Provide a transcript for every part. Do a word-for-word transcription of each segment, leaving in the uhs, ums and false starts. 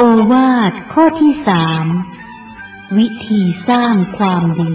โอวาทข้อที่สามวิธีสร้างความดี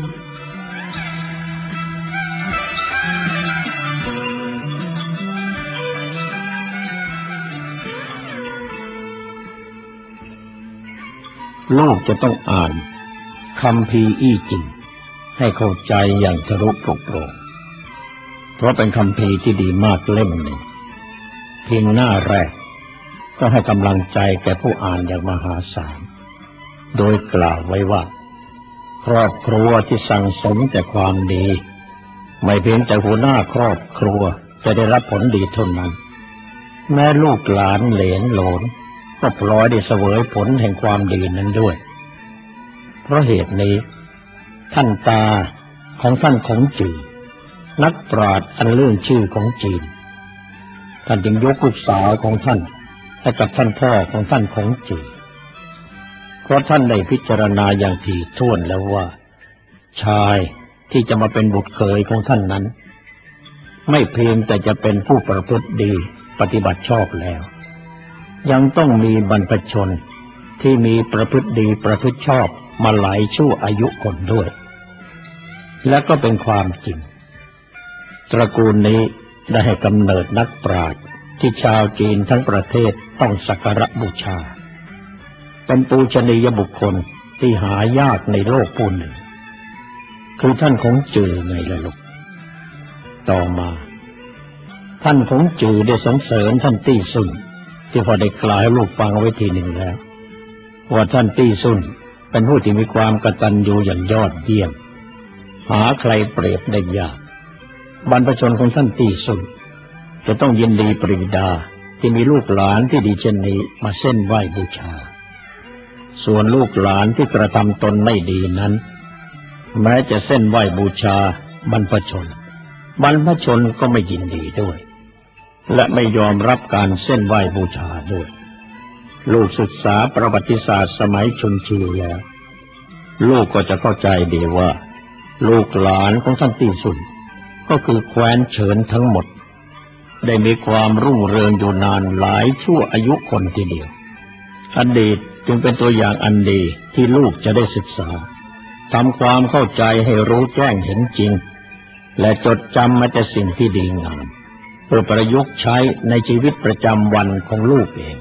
ลูกจะต้องอ่านคัมภีร์อี้จินให้เข้าใจอย่างทะลุโปร่งเพราะเป็นคัมภีร์ที่ดีมากเล่มหนึ่งเพียงหน้าแรกก็ให้กำลังใจแก่ผู้อ่านอย่างมหาศาลโดยกล่าวไว้ว่าครอบครัวที่สั่งสมแต่ความดีไม่เพียงแต่หัวหน้าครอบครัวจะได้รับผลดีเท่านั้นแม้ลูกหลานเหลนโหลนก็พลอยได้เสวยผลแห่งความดีนั้นด้วยเพราะเหตุนี้ท่านตาของท่านคงจือนักปราชญ์อันเลื่องชื่อของจีนท่านจึงยกลูกสาวของท่านให้กับท่านพ่อของท่านคงจือเพราะท่านได้พิจารณาอย่างถี่ถ้วนแล้วว่าชายที่จะมาเป็นบุตรเขยของท่านนั้นไม่เพียงแต่จะเป็นผู้ประพฤติดีปฏิบัติชอบแล้วยังต้องมีบรรพชนที่มีประพฤติดีประพฤติชอบมาหลายชั่วอายุคนด้วยและก็เป็นความจริงตระกูลนี้ได้ให้กำเนิดนักปราชญ์ที่ชาวจีนทั้งประเทศต้องสักการะบูชาเป็นปูชนียบุคคลที่หายากในโลกผู้หนึ่งคือท่านคงจือไงล่ะลูกต่อมาท่านคงจือได้สรรเสริญท่านตี้ซุนที่พอได้กล่าวให้ลูกฟังไว้ทีหนึ่งแล้วว่าท่านตี้ซุนเป็นผู้ที่มีความกตัญญูอย่างยอดเยี่ยมหาใครเปรียบได้ยากบรรพชนของท่านตี้ซุนจะต้องยินดีปรีดาที่มีลูกหลานที่ดีเช่นนี้มาเส้นไหว้บูชาส่วนลูกหลานที่กระทำตนไม่ดีนั้นแม้จะเส้นไหว้บูชาบรรพชนบรรพชนก็ไม่ยินดีด้วยและไม่ยอมรับการเส้นไหว้บูชาด้วยลูกศึกษาประวัติศาสตร์สมัยชุนชีแล้วลูกก็จะเข้าใจดีว่าลูกหลานของท่านตี้ซุนก็คือแคว้นเฉินทั้งหมดได้มีความรุ่งเรืองอยู่นานหลายชั่วอายุคนทีเดียวอดีตจึงเป็นตัวอย่างอันดีที่ลูกจะได้ศึกษาทำความเข้าใจให้รู้แจ้งเห็นจริงและจดจำมาแต่สิ่งที่ดีงามเพื่อประยุกต์ใช้ในชีวิตประจำวันของลูกเอง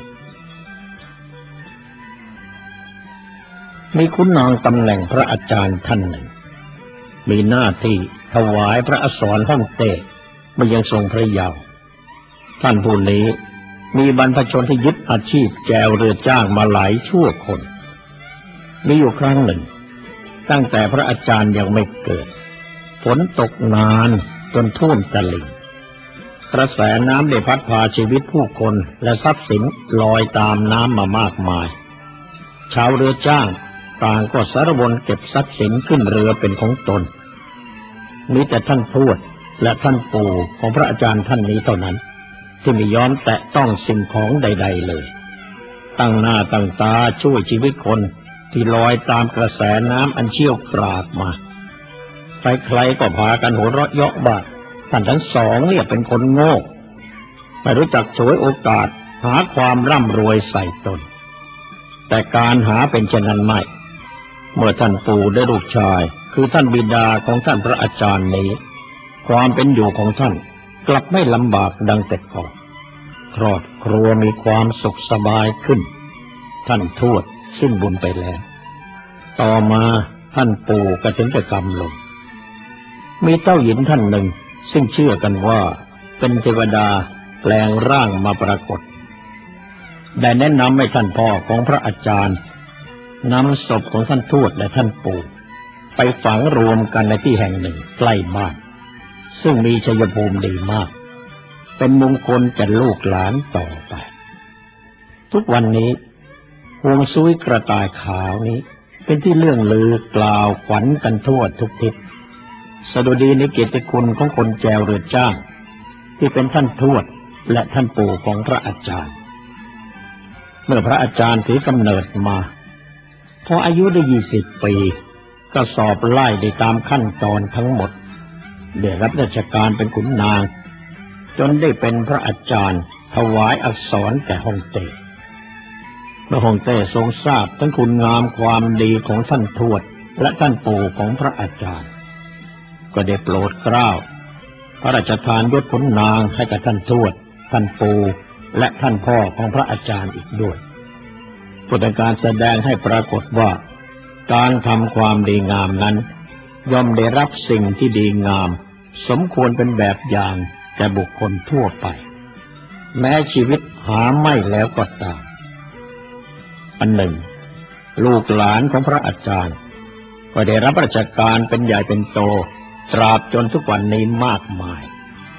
มีคุณนางตำแหน่งพระอาจารย์ท่านหนึ่งมีหน้าที่ถวายพระอักษรฮ่องเต้เมื่อยังทรงพระเยาว์ท่านผู้นี้มีบรรพชนที่ยึดอาชีพแจวเรือจ้างมาหลายชั่วคนมีอยู่ครั้งหนึ่งตั้งแต่พระอาจารย์ยังไม่เกิดฝนตกนานจนท่วมตลิ่งกระแสน้ำได้พัดพาชีวิตผู้คนและทรัพย์สินลอยตามน้ำมามากมายชาวเรือจ้างต่างก็สารวนเก็บทรัพย์สินขึ้นเรือเป็นของตนมีแต่ท่านทวดและท่านปู่ของพระอาจารย์ท่านนี้เท่านั้นที่ไม่ยอมแตะต้องสิ่งของใดๆเลยตั้งหน้าตั้งตาช่วยชีวิตคนที่ลอยตามกระแสน้ำอันเชี่ยวกรากมาใครๆก็พากันหัวเราะเยาะว่าท่านทั้งสองเนี่ยเป็นคนโง่ไม่รู้จักฉวยโอกาสหาความร่ำรวยใส่ตนแต่การหาเป็นเช่นนั้นไม่เมื่อท่านปู่ได้ลูกชายคือท่านบิดาของท่านพระอาจารย์นี้ความเป็นอยู่ของท่านกลับไม่ลำบากดังแต่ก่อนครอบครัวมีความสุขสบายขึ้นท่านทวดสิ้นบุญไปแล้วต่อมาท่านปู่ก็ถึงจะกำลงมีเจ้าหญิงท่านหนึ่งซึ่งเชื่อกันว่าเป็นเทวดาแปลงร่างมาปรากฏได้แนะนำให้ท่านพ่อของพระอาจารย์นำศพของท่านทวดและท่านปู่ไปฝังรวมกันในที่แห่งหนึ่งใกล้บ้านซึ่งมีชัยภูมิดีมากเป็นมงคลแก่ลูกหลานต่อไปทุกวันนี้ฮวงซุยกระต่ายขาวนี้เป็นที่เลื่องลือกล่าวขวัญกันทั่วทุกทิศสดุดีในเกียรติคุณของคนแจวเรือจ้างที่เป็นท่านทวดและท่านปู่ของพระอาจารย์เมื่อพระอาจารย์ถือกำเนิดมาพออายุได้ยี่สิบปีก็สอบไล่ได้ตามขั้นตอนทั้งหมดได้รับราชการเป็นขุนนางจนได้เป็นพระอาจารย์ถวายอักษรแก่ฮ่องเต้เมื่อฮ่องเต้ทรงทราบทั้งคุณงามความดีของท่านทวดและท่านปู่ของพระอาจารย์ก็ได้โปรดเกล้าพระราชทานยศขุนนางให้กับท่านทวดท่านปู่และท่านพ่อของพระอาจารย์อีกด้วยเพื่อเป็นการแสดงให้ปรากฏว่าการทำความดีงามนั้นย่อมได้รับสิ่งที่ดีงามสมควรเป็นแบบอย่างแก่บุคคลทั่วไปแม้ชีวิตหาไม่แล้วก็ตามอันหนึ่งลูกหลานของพระอาจารย์ก็ได้รับราชการเป็นใหญ่เป็นโตตราบจนทุกวันนี้มากมาย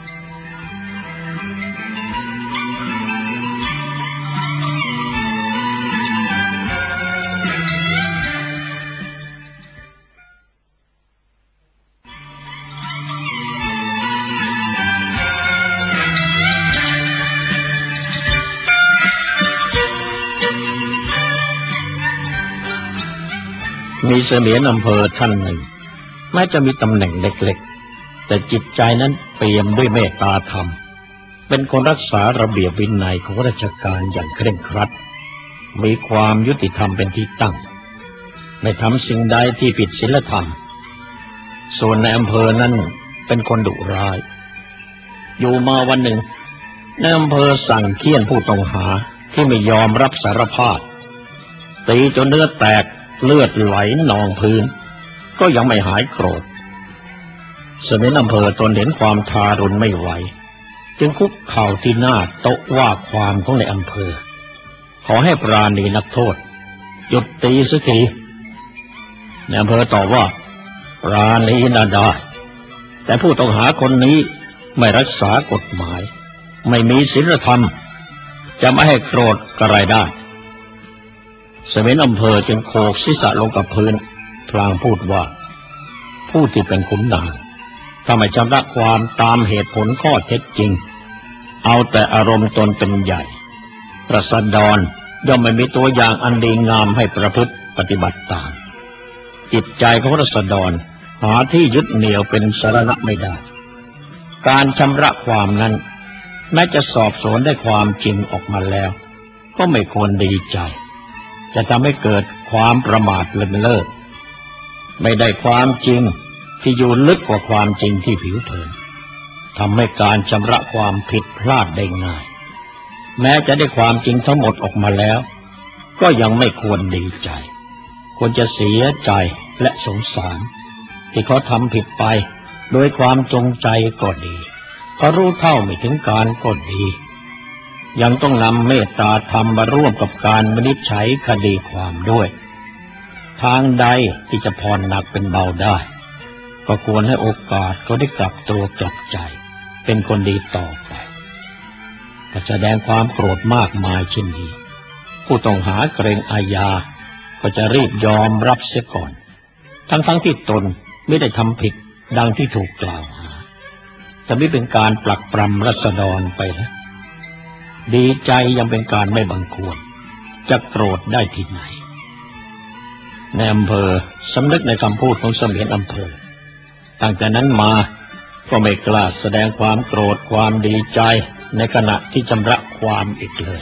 มีเสมียนอำเภอท่านหนึ่งแม้จะมีตำแหน่งเล็กๆแต่จิตใจนั้นเปี่ยมด้วยเมตตาธรรมเป็นคนรักษาระเบียบวินัยของราชการอย่างเคร่งครัดมีความยุติธรรมเป็นที่ตั้งไม่ทำสิ่งใดที่ผิดศีลธรรมส่วนในอำเภอนั้นเป็นคนดุร้ายอยู่มาวันหนึ่งในอำเภอสั่งเฆี่ยนผู้ต้องหาที่ไม่ยอมรับสารภาพตีจนเนื้อแตกเลือดไหลนองพื้นก็ยังไม่หายโกรธเสมียนอำเภอตนเห็นความทารุณไม่ไหวจึงคุกเข่าที่หน้าโต๊ะว่าความของในอำเภอขอให้ปราณีนักโทษหยุดตีสักทีในอำเภอตอบว่าปราณีน่าได้แต่ผู้ต้องหาคนนี้ไม่รักษากฎหมายไม่มีศีลธรรมจะไม่ให้โกรธกระไรได้เสมียนอำเภอจึงโขกศีรษะลงกับพื้นพลางพูดว่าผู้ที่เป็นขุนนางถ้าไม่ชำระความตามเหตุผลข้อเท็จจริงเอาแต่อารมณ์ตนเป็นใหญ่ราษฎรย่อมไม่มีตัวอย่างอันดีงามให้ประพฤติปฏิบัติตามจิตใจของราษฎรหาที่ยึดเหนี่ยวเป็นสรณะไม่ได้การชำระความนั้นแม้จะสอบสวนได้ความจริงออกมาแล้วก็ไม่ควรดีใจจะทำให้เกิดความประมาทเลินเล่อไม่ได้ความจริงที่อยู่ลึกกว่าความจริงที่ผิวเผินทำให้การชำระความผิดพลาดได้ง่ายแม้จะได้ความจริงทั้งหมดออกมาแล้วก็ยังไม่ควรดีใจควรจะเสียใจและสงสารที่เขาทำผิดไปโดยความจงใจก็ดีเพราะรู้เท่าไม่ถึงการก็ดียังต้องนำเมตตาธรรมมาร่วมกับการวินิจฉัยคดีความด้วยทางใดที่จะผ่อนหนักเป็นเบาได้ก็ควรให้โอกาสเขาได้กลับตัวกลับใจเป็นคนดีต่อไปถ้าแสดงความโกรธมากมายเช่นนี้ผู้ต้องหาเกรงอาญาก็จะรีบยอมรับเสียก่อนทั้งๆที่ตนไม่ได้ทำผิดดังที่ถูกกล่าวหาแต่ไม่เป็นการปลักปรำราษฎรไปนะดีใจยังเป็นการไม่บังควรจะโกรธได้ที่ไหนในอำเภอสำนึกในคำพูดของเสมียนอำเภอตั้งแต่นั้นมาก็ไม่กล้าแสดงความโกรธความดีใจในขณะที่ชำระความอีกเลย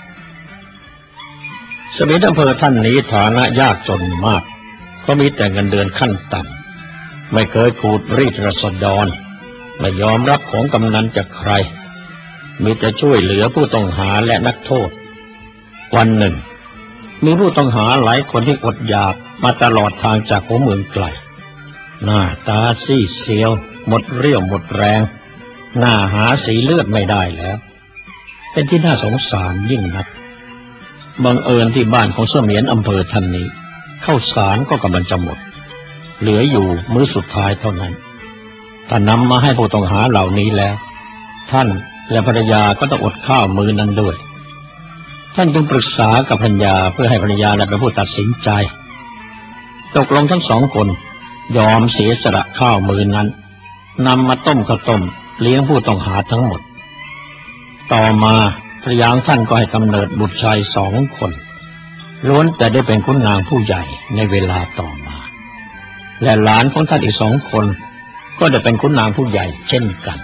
เสมียนอำเภอท่านนี้ฐานะยากจนมากก็มีแต่เงินเดือนขั้นต่ำไม่เคยขูดรีดราษฎรไม่ยอมรับของกำนันจากใครมีแต่ช่วยเหลือผู้ต้องหาและนักโทษวันหนึ่งมีผู้ต้องหาหลายคนที่อดอยากมาตลอดทางจากหัวเมืองไกลหน้าตาซีดเซียวหมดเรี่ยวหมดแรงหน้าหาสีเลือดไม่ได้แล้วเป็นที่น่าสงสารยิ่งนักบังเอิญที่บ้านของเสมียนอำเภอท่านนี้ข้าวสารก็กำลังจะหมดเหลืออยู่มื้อสุดท้ายเท่านั้นถ้านำมาให้ผู้ต้องหาเหล่านี้แล้วท่านและภรรยาก็ต้องอดข้าวมื้อนั้นด้วยท่านจึงปรึกษากับภรรยาเพื่อให้ภรรยาเป็นผู้ตัดสินใจตกลงทั้งสองคนยอมเสียสละข้าวมื้อนั้นนำมาต้มข้าวต้มเลี้ยงผู้ต้องหาทั้งหมดต่อมาภรรยาท่านก็ให้กำเนิดบุตรชายสองคนล้วนแต่ได้เป็นขุนนางผู้ใหญ่ในเวลาต่อมาและหลานของท่านอีกสองคนก็ได้เป็นขุนนางผู้ใหญ่เช่นกัน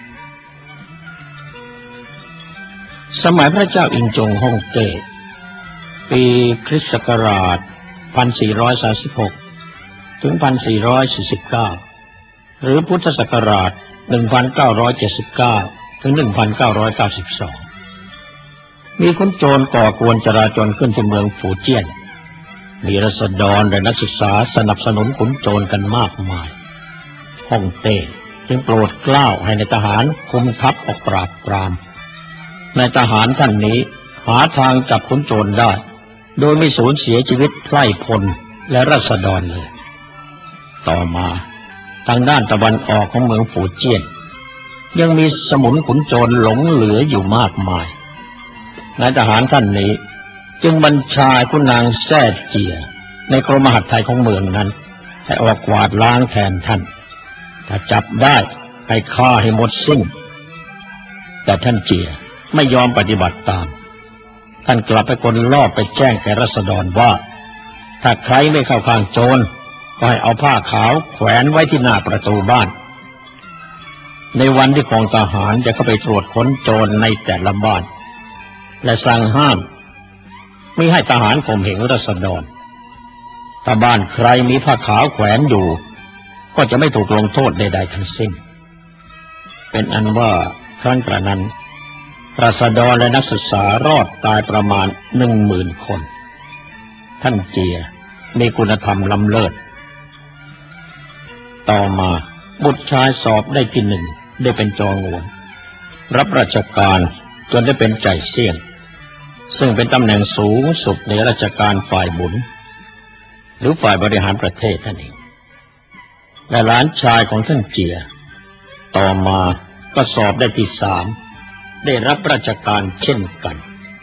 สมัยพระเจ้าอิงจงฮ่องเต้ปีคริสต์ศักราชหนึ่งพันสี่ร้อยสามสิบหกถึงหนึ่งพันสี่ร้อยสี่สิบเก้าหรือพุทธศักราชหนึ่งพันเก้าร้อยเจ็ดสิบเก้าถึงหนึ่งพันเก้าร้อยเก้าสิบสองมีขุนโจรก่อกวนจราจรขึ้นที่เมืองฝูเจี้ยนมีราษฎรและนักศึกษาสนับสนุนขุนโจรกันมากมายฮ่องเต้จึงโปรดเกล้าให้ในทหารคุมทัพออกปราบปรามในทหารท่านนี้หาทางจับขุนโจรได้โดยไม่สูญเสียชีวิตไพร่พลและราษฎรเลยต่อมาทางด้านตะวันออกของเมืองฝูเจี้ยนยังมีสมุนขุนโจรหลงเหลืออยู่มากมายนายทหารท่านนี้จึงบัญชาคุณนางแซ่เจียในกรมมหาดไทยของเมืองนั้นให้ออกกวาดล้างแทนท่านถ้าจับได้ให้ฆ่าให้หมดสิ้นแต่ท่านเจียไม่ยอมปฏิบัติตามท่านกลับไปกลลอบไปแจ้งแก่ราษฎรว่าถ้าใครไม่เข้าข้างโจรก็ให้เอาผ้าขาวแขวนไว้ที่หน้าประตูบ้านในวันที่กองทหารจะเข้าไปตรวจค้นโจรในแต่ละบ้านและสั่งห้ามไม่ให้ทหารข่มเหงราษฎรถ้าบ้านใครมีผ้าขาวแขวนอยู่ก็จะไม่ถูกลงโทษใดๆทั้งสิ้นเป็นอันว่าครั้งกระนั้นราษฎรและนักศึกษารอดตายประมาณหนึ่งหมื่นคนท่านเจียมีคุณธรรมล้ำเลิศต่อมาบุตรชายสอบได้ที่หนึ่งได้เป็นจองวนรับราชการจนได้เป็นใจเสี่ยงซึ่งเป็นตำแหน่งสูงสุดในราชการฝ่ายบุญหรือฝ่ายบริหารประเทศนั่นเองและหลานชายของท่านเจียต่อมาก็สอบได้ที่สามได้รับราชการเช่นกัน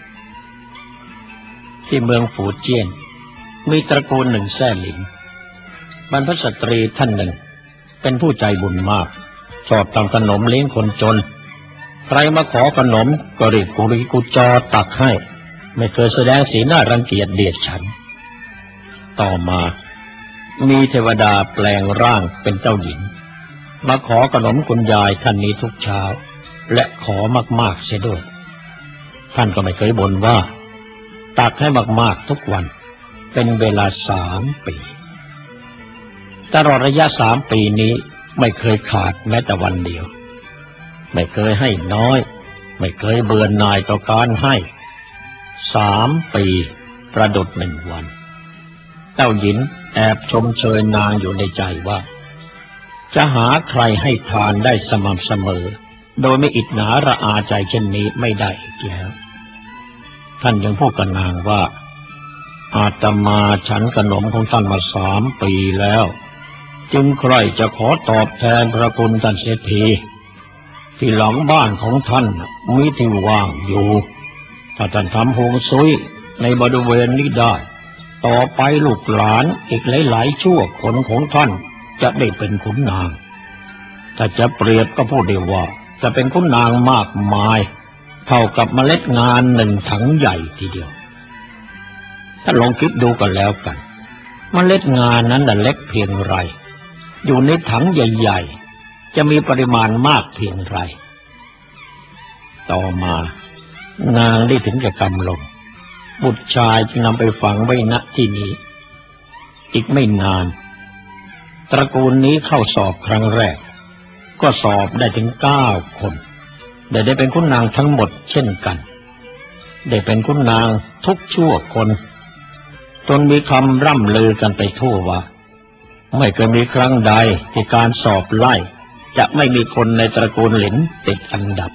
ที่เมืองฝูเจี้ยนมีตระกูลหนึ่งแซ่หลินบรรพสตรีท่านหนึ่งเป็นผู้ใจบุญมากชอบทำขนมเลี้ยงคนจนใครมาขอขนมก็รีบกุริกุจอตักให้ไม่เคยแสดงสีหน้ารังเกียจเดียดฉันต่อมามีเทวดาแปลงร่างเป็นเจ้าหญิงมาขอขนมคุณยายท่านนี้ทุกเช้าและขอมากๆเสียด้วยท่านก็ไม่เคยบ่นว่าตักให้มากๆทุกวันเป็นเวลาสามปีตลอดระยะสามปีนี้ไม่เคยขาดแม้แต่วันเดียวไม่เคยให้น้อยไม่เคยเบื่อหน่ายต่อการให้สามปีประดุจหนึ่งวันเจ้าหญิงแอบชมเชยนางอยู่ในใจว่าจะหาใครให้ทานได้สม่ำเสมอโดยไม่อิจฉาระอาใจเช่นนี้ไม่ได้อีกแล้วท่านยังพูดกับนางว่าอาตมาฉันขนมของท่านมาสามปีแล้วจึงใครจะขอตอบแทนพระคุณท่านเสียทีที่หลังบ้านของท่านมีที่ว่างอยู่ถ้าท่านทำฮวงซุยในบริเวณนี้ได้ต่อไปลูกหลานอีกหลายๆชั่วคนของท่านจะได้เป็นขุนนางถ้าจะเปรียบก็พูดได้ว่าจะเป็นขุนนางมากมายเท่ากับเมล็ดงานหนึ่งถังใหญ่ทีเดียวถ้าลองคิดดูกันแล้วกันเมล็ดงานนั้นน่ะเล็กเพียงไรอยู่ในถังใหญ่ๆจะมีปริมาณมากเพียงไรต่อมานางได้ถึงกับกำลงบุตรชายจึงนำไปฝังไว้ณที่นี้อีกไม่นานตระกูลนี้เข้าสอบครั้งแรกก็สอบได้ถึงเก้าคนได้ได้เป็นขุนนางทั้งหมดเช่นกันได้เป็นขุนนางทุกชั่วคนจนมีคำร่ำลือกันไปทั่วว่าไม่เคยมีครั้งใดที่การสอบไล่จะไม่มีคนในตระกูลหลินติดอันดับ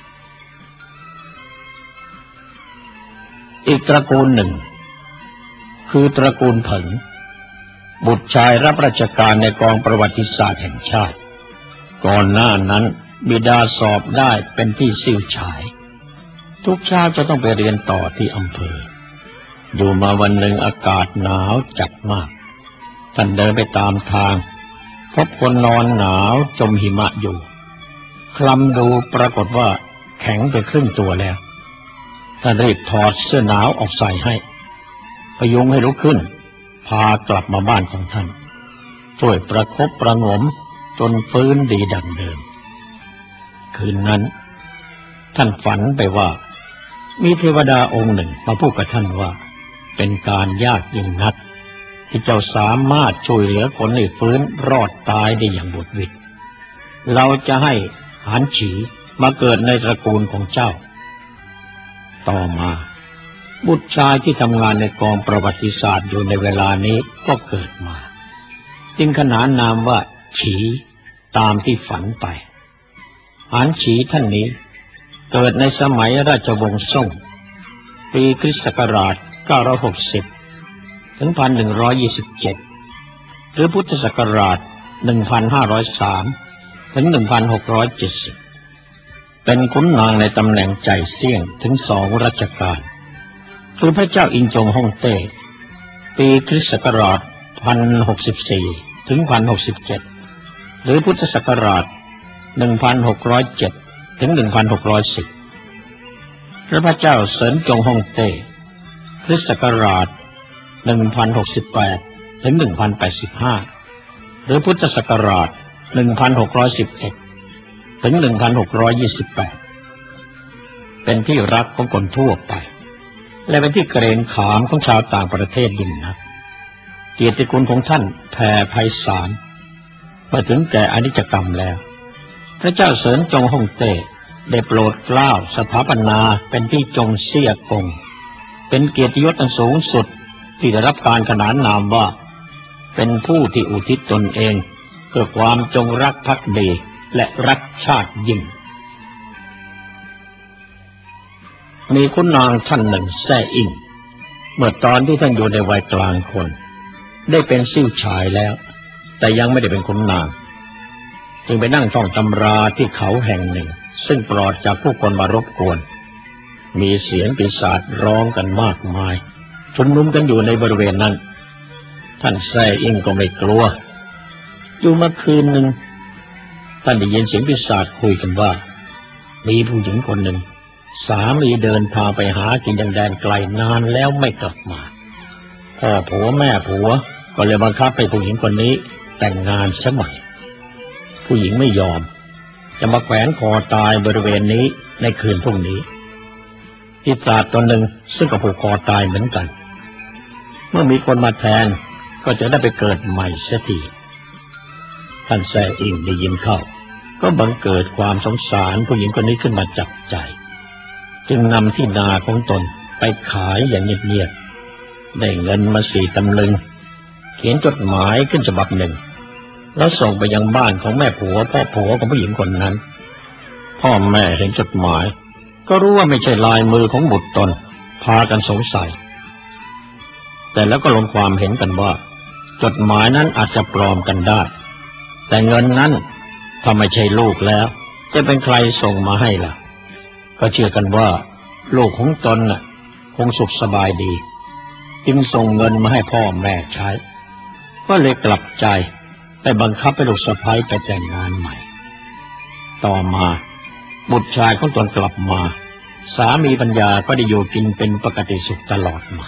อีกตระกูลหนึ่งคือตระกูลเผิงบุตรชายรับราชการในกองประวัติศาสตร์แห่งชาติก่อนหน้านั้นบิดาสอบได้เป็นที่ซิ่วฉายทุกเช้าจะต้องไปเรียนต่อที่อำเภออยู่มาวันหนึ่งอากาศหนาวจัดมากท่านเดินไปตามทางพบคนนอนหนาวจมหิมะอยู่คลำดูปรากฏว่าแข็งไปครึ่งตัวแล้วท่านรีบถอดเสื้อหนาวออกใส่ให้พยุงให้ลุกขึ้นพากลับมาบ้านของท่านช่วยประคบประหงมจนฟื้นดีดังเดิมคืนนั้นท่านฝันไปว่ามีเทวดาองค์หนึ่งมาพูดกับท่านว่าเป็นการยากยิ่งนักที่เจ้าสามารถช่วยเหลือคนให้ฟื้นรอดตายได้อย่างบุดหวิดเราจะให้หานฉีมาเกิดในตระกูลของเจ้าต่อมาบุตรชายที่ทำงานในกองประวัติศาสตร์อยู่ในเวลานี้ก็เกิดมาจึงขนานนามว่าฉีตามที่ฝันไปหานฉีท่านนี้เกิดในสมัยราชวงศ์ซ่งปีคริสต์ศักราชเก้าร้อยหกสิบถึง หนึ่งพันหนึ่งร้อยยี่สิบเจ็ด หรือพุทธศักราช หนึ่งพันห้าร้อยสาม ถึง หนึ่งพันหกร้อยเจ็ดสิบ เป็นขุนนางในตำแหน่งใจเซี่ยงถึงสองรัชกาลคือพระเจ้าอินจงฮ่องเต้ปีคริสต์ศักราช หนึ่งพันหกสิบสี่ ถึง หนึ่งพันหกสิบเจ็ด หรือพุทธศักราช หนึ่งพันหกร้อยเจ็ด ถึง หนึ่งพันหกร้อยสิบ พระเจ้าเซินจงฮ่องเต้คริสต์ศักราช หนึ่งพันหกสิบแปด ถึง หนึ่งพันแปดสิบห้า หรือพุทธศักราช หนึ่งพันหกร้อยสิบเอ็ด ถึง หนึ่งพันหกร้อยยี่สิบแปด เป็นที่รักของคนทั่วไปและเป็นที่เกรงขามของชาวต่างประเทศยิ่งนักเกียรติคุณของท่านแผ่ไพศาลมาถึงแก่อนิจกรรมแล้วพระเจ้าเสริญจงฮ่องเต้ได้โปรดเกล้าสถาปนาเป็นที่จงเซี่ยกงเป็นเกียรติยศอันสูงสุดที่ได้รับการขนานนามว่าเป็นผู้ที่อุทิศตนเองเพื่อความจงรักภักดีและรักชาติยิ่งมีขุนนางท่านหนึ่งแซ่อิงเมื่อตอนที่ท่านอยู่ในวัยกลางคนได้เป็นซิ่วฉายแล้วแต่ยังไม่ได้เป็นขุนนางจึงไปนั่งท่องตำราที่เขาแห่งหนึ่งซึ่งปลอดจากผู้คนมารบกวนมีเสียงปีศาจร้องกันมากมายชุมนุมกันอยู่ในบริเวณนั้นท่านแซ่อิงก็ไม่กลัวอยู่มาคืนหนึ่งท่านได้ยินเสียงปีศาจคุยกันว่ามีผู้หญิงคนหนึ่งสามีเดินทางไปหากินยังแดนไกลนานแล้วไม่กลับมาพ่อผัวแม่ผัวก็เลยบังคับให้ผู้หญิงคนนี้แต่งงานซะใหม่ผู้หญิงไม่ยอมจะมาแขวนคอตายบริเวณนี้ในคืนพรุ่งนี้ปีศาจตัวหนึ่งซึ่งก็ผูกคอตายเหมือนกันเมื่อมีคนมาแทนก็จะได้ไปเกิดใหม่เสียทีท่านแซ่อิงได้ยินเข้าก็บังเกิดความสงสารผู้หญิงคนนี้ขึ้นมาจับใจจึงนำที่นาของตนไปขายอย่างเงียบๆได้เงินมาสี่ตำลึงเขียนจดหมายขึ้นฉบับหนึ่งแล้วส่งไปยังบ้านของแม่ผัวพ่อผัวของผู้หญิงคนนั้นพ่อแม่เห็นจดหมายก็รู้ว่าไม่ใช่ลายมือของบุตรตนพากันสงสัยแต่แล้วก็ลงความเห็นกันว่าจดหมายนั้นอาจจะปลอมกันได้แต่เงินนั้นถ้าไม่ใช่ลูกแล้วจะเป็นใครส่งมาให้ล่ะก็เชื่อกันว่าลูกของตนน่ะคงสุขสบายดีจึงส่งเงินมาให้พ่อแม่ใช้ก็เลยกลับใจไปบังคับให้ลูกสะใภ้ไปแต่งงานใหม่ต่อมาบุตรชายของตนกลับมาสามีปัญญาก็ได้อยู่กินเป็นปกติสุขตลอดมา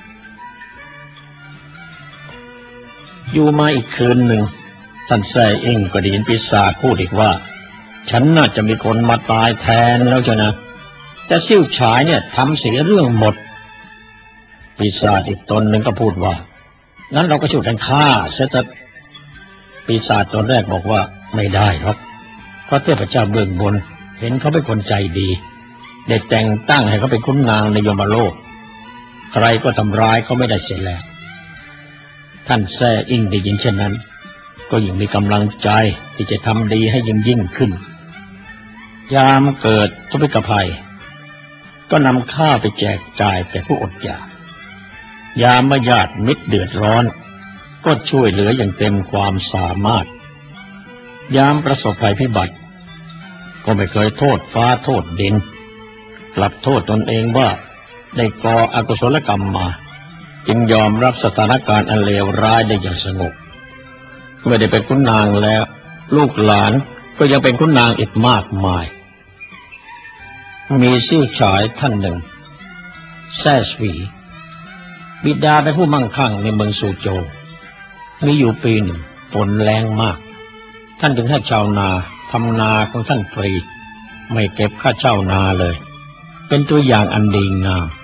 อยู่มาอีกคืนหนึ่งท่านแซ่อิงก็ได้ยินปีศาจพูดอีกว่าฉันน่าจะมีคนมาตายแทนแล้วจ้ะนะแต่ซิ่วฉายเนี่ยทำเสียเรื่องหมดปีศาจอีกตนหนึ่งก็พูดว่างั้นเราก็ช่วยกันฆ่าเสียเถอะปีศาจตนแรกบอกว่าไม่ได้ครับเพราะเทพเจ้าเบื้องบนเห็นเขาเป็นคนใจดีได้แต่งตั้งให้เขาเป็นขุนนางในยมโลกใครก็ทำร้ายเขาไม่ได้เสียแล้วท่านแซ่อิงได้ยินเช่นนั้นก็ยิ่งมีกำลังใจที่จะทำดีให้ยิ่งยิ่งขึ้นยามเกิดทุพพิกภัยก็นำข้าวไปแจกจ่ายแก่ผู้อดอยากยามมาญาติมิตรเดือดร้อนก็ช่วยเหลืออย่างเต็มความสามารถยามประสบภัยพิบัติก็ไม่เคยโทษฟ้าโทษดินกลับโทษตนเองว่าได้ก่ออกุศลกรรมมาจึงยอมรับสถานการณ์อันเลวร้ายได้อย่างสงบเมื่อได้เป็นขุนนางแล้วลูกหลานก็ยังเป็นขุนนางอีกมากมายมีซิ่วฉายท่านหนึ่งแซ่สวีบิดาเป็นผู้มั่งคั่งในเมืองซูโจวมีอยู่ปีหนึ่งฝนแรงมากท่านจึงให้ชาวนาทำนาของท่านฟรีไม่เก็บค่าเช่านาเลยเป็นตัวอย่างอันดีงาม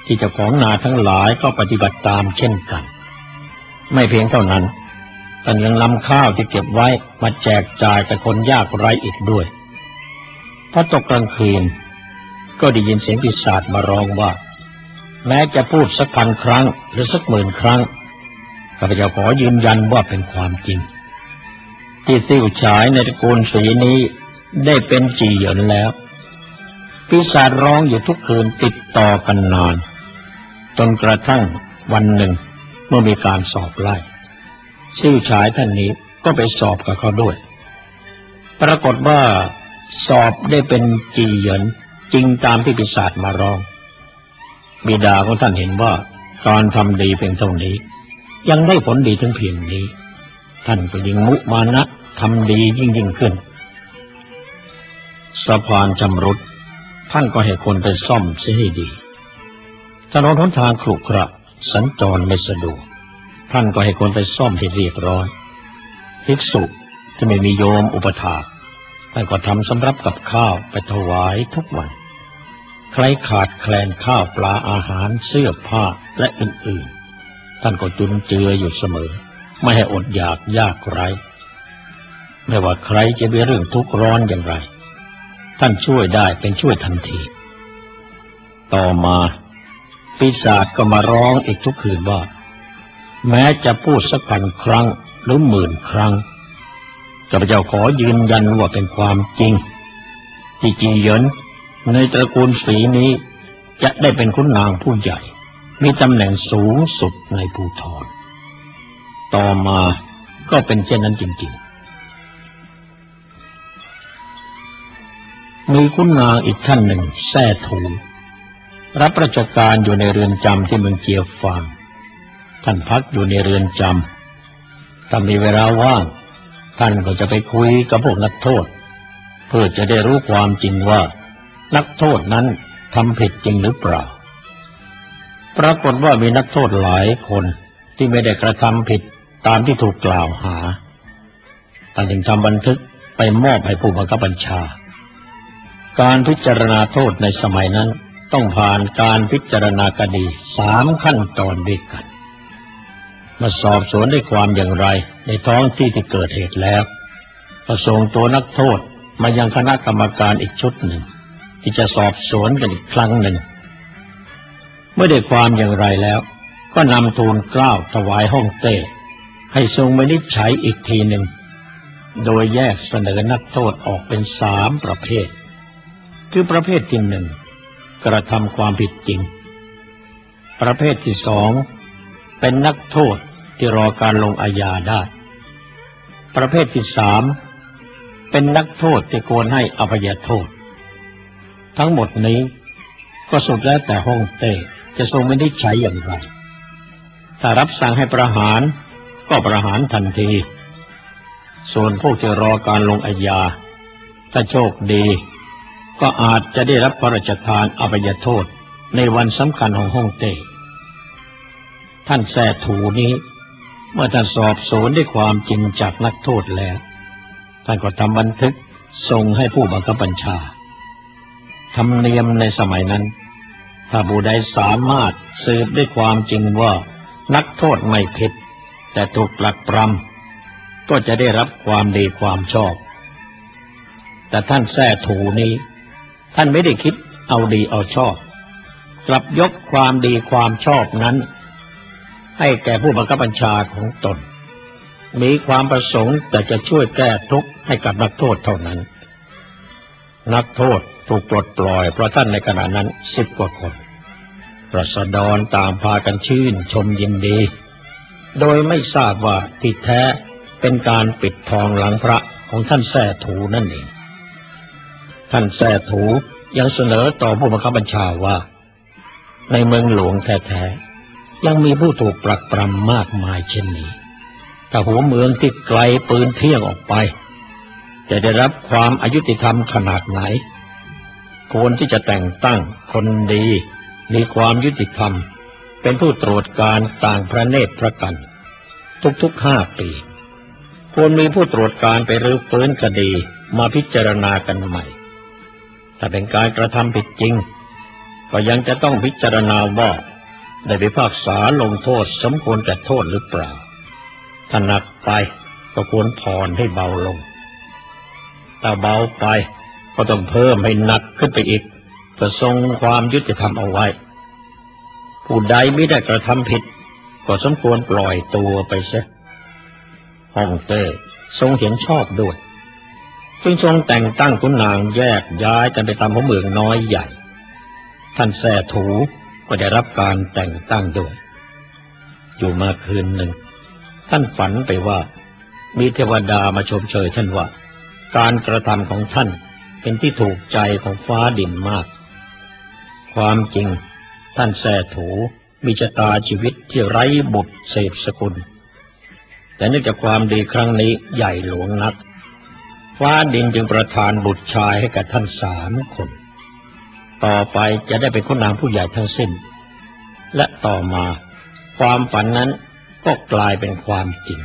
ที่เจ้าของนาทั้งหลายก็ปฏิบัติตามเช่นกันไม่เพียงเท่านั้นท่านยังนำข้าวที่เก็บไว้มาแจกจ่ายแก่คนยากไร้อีกด้วยพอตกกลางคืนก็ได้ยินเสียงปีศาจมาร้องว่าแม้จะพูดสักพันครั้งหรือสักหมื่นครั้งข้าพเจ้าขอยืนยันว่าเป็นความจริงที่ซิ่วฉายในตระกูลสีนี้ได้เป็นจีเหยินแล้วปีศาจร้องอยู่ทุกคืนติดต่อกันนานจนกระทั่งวันหนึ่งเมื่อมีการสอบไล่ซิ่วฉายท่านนี้ก็ไปสอบกับเขาด้วยปรากฏว่าสอบได้เป็นจีเหยินจริงตามที่ปีศาจมาร้องบิดาของท่านเห็นว่าการทำดีเพียงเท่านี้ยังได้ผลดีถึงเพียงนี้ท่านก็ยิ่งมุมานะทำดียิ่งยิ่งขึ้นสะพานชำรุดท่านก็ให้คนไปซ่อมเสียให้ดีถนนหนทางขรุขระสัญจรไม่สะดวกท่านก็ให้คนไปซ่อมให้เรียบร้อยภิกษุที่ไม่มีโยมอุปถากท่านก็ทำสำรับกับข้าวไปถวายทุกวันใครขาดแคลนข้าวปลาอาหารเสื้อผ้าและอื่นๆท่านก็จุนเจืออยู่เสมอไม่ให้อดอยากยากไร้ไม่ว่าใครจะมีเรื่องทุกข์ร้อนอย่างไรท่านช่วยได้เป็นช่วยทันทีต่อมาปีศาจก็มาร้องอีกทุกคืนว่าแม้จะพูดสักพันครั้งหรือหมื่นครั้งข้าพเจ้าขอยืนยันว่าเป็นความจริงที่จีเหยินในตระกูลสีนี้จะได้เป็นขุนนางผู้ใหญ่มีตำแหน่งสูงสุดในภูธรต่อมาก็เป็นเช่นนั้นจริงๆมีขุนนางอีกท่านหนึ่งแซ่ถูรับราชการอยู่ในเรือนจำที่เมืองเจียฟานท่านพักอยู่ในเรือนจำถ้ามีเวลาว่างท่านก็จะไปคุยกับพวกนักโทษเพื่อจะได้รู้ความจริงว่านักโทษนั้นทำผิดจริงหรือเปล่าปรากฏว่ามีนักโทษหลายคนที่ไม่ได้กระทำผิดตามที่ถูกกล่าวหาท่านจึงทำบันทึกไปมอบให้ผู้บังคับบัญชาการพิจารณาโทษในสมัยนั้นต้องผ่านการพิจารณาคดีสามขั้นตอนด้วยกันมาสอบสวนด้วยความอย่างไรในท้องที่ที่เกิดเหตุแล้วก็ส่งตัวนักโทษมายังคณะกรรมการอีกชุดหนึ่งที่จะสอบสวนกันอีกครั้งหนึ่งเมื่อได้ความอย่างไรแล้วก็นำทูลเกล้าถวายฮ่องเต้ให้ทรงวินิจฉัยอีกทีหนึ่งโดยแยกเสนอนักโทษออกเป็นสามประเภทคือประเภทที่หนึ่งกระทำความผิดจริงประเภทที่สองเป็นนักโทษที่รอการลงอาญาได้ประเภทที่สามเป็นนักโทษที่ควรให้อภัยโทษทั้งหมดนี้ก็สุดแล้วแต่ฮ่องเต้จะทรงวินิจฉัยอย่างไรถ้ารับสั่งให้ประหารก็ประหารทันทีส่วนพวกที่รอการลงอาญาถ้าโชคดีก็อาจจะได้รับพระราชทานอภัยโทษในวันสำคัญของฮ่องเต้ท่านแซ่ถูนี้เมื่อท่านสอบสวนด้วยความจริงจากนักโทษแล้วท่านก็ทำบันทึกส่งให้ผู้บังคับบัญชาธรรมเนียมในสมัยนั้นถ้าผู้ใดสามารถสืบด้วยความจริงว่านักโทษไม่ผิดแต่ถูกปลักปรำก็จะได้รับความดีความชอบแต่ท่านแซ่ถูนี้ท่านไม่ได้คิดเอาดีเอาชอบกลับยกความดีความชอบนั้นให้แก่ผู้บังคับบัญชาของตนมีความประสงค์แต่จะช่วยแก้ทุกข์ให้กับนักโทษเท่านั้นนักโทษถูกปลดปล่อยเพราะท่านในขณะนั้นสิบกว่าคนราษฎรต่างพากันชื่นชมยินดีโดยไม่ทราบว่าที่แท้เป็นการปิดทองหลังพระของท่านแซ่ถูนั่นเองท่านแซ่ถูยังเสนอต่อผู้บังคับบัญชาว่าในเมืองหลวงแท้ๆยังมีผู้ถูกปลักปรำมากมายเช่นนี้ถ้าหัวเมืองที่ไกลปืนเที่ยงออกไปจะได้รับความอายุติธรรมขนาดไหนควรที่จะแต่งตั้งคนดีมีความยุติธรรมเป็นผู้ตรวจการต่างพระเนตรพระกันทุกๆห้าปีควรมีผู้ตรวจการไปรื้อฟื้นคดีมาพิจารณากันใหม่ถ้าเป็นการกระทำผิดจริงก็ยังจะต้องพิจารณาว่าได้พิพากษาลงโทษสมควรแก่โทษหรือเปล่าถ้าหนักไปก็ควรผ่อนให้เบาลงถ้าเบาไปก็ต้องเพิ่มให้หนักขึ้นไปอีกเพื่อทรงความยุติธรรมเอาไว้ผู้ใดไม่ได้กระทำผิดก็สมควรปล่อยตัวไปเสียฮ่องเต้ทรงเห็นชอบด้วยจึงทรงแต่งตั้งขุนนางแยกย้ายกันไปตามหัวเมืองน้อยใหญ่ท่านแส่ถูก็ได้รับการแต่งตั้งด้วยอยู่มาคืนหนึ่งท่านฝันไปว่ามีเทวดามาชมเชยท่านว่าการกระทำของท่านเป็นที่ถูกใจของฟ้าดินมากความจริงท่านแส่ถูมีชะตาชีวิตที่ไร้บุตรเสพสกุลแต่เนื่องจากความดีครั้งนี้ใหญ่หลวงนักฟ้าดินจึงประทานบุตรชายให้กับท่านสามคนต่อไปจะได้เป็นขุนนางผู้ใหญ่ทั้งสิ้นและต่อมาความฝันนั้นก็กลายเป็นความจริง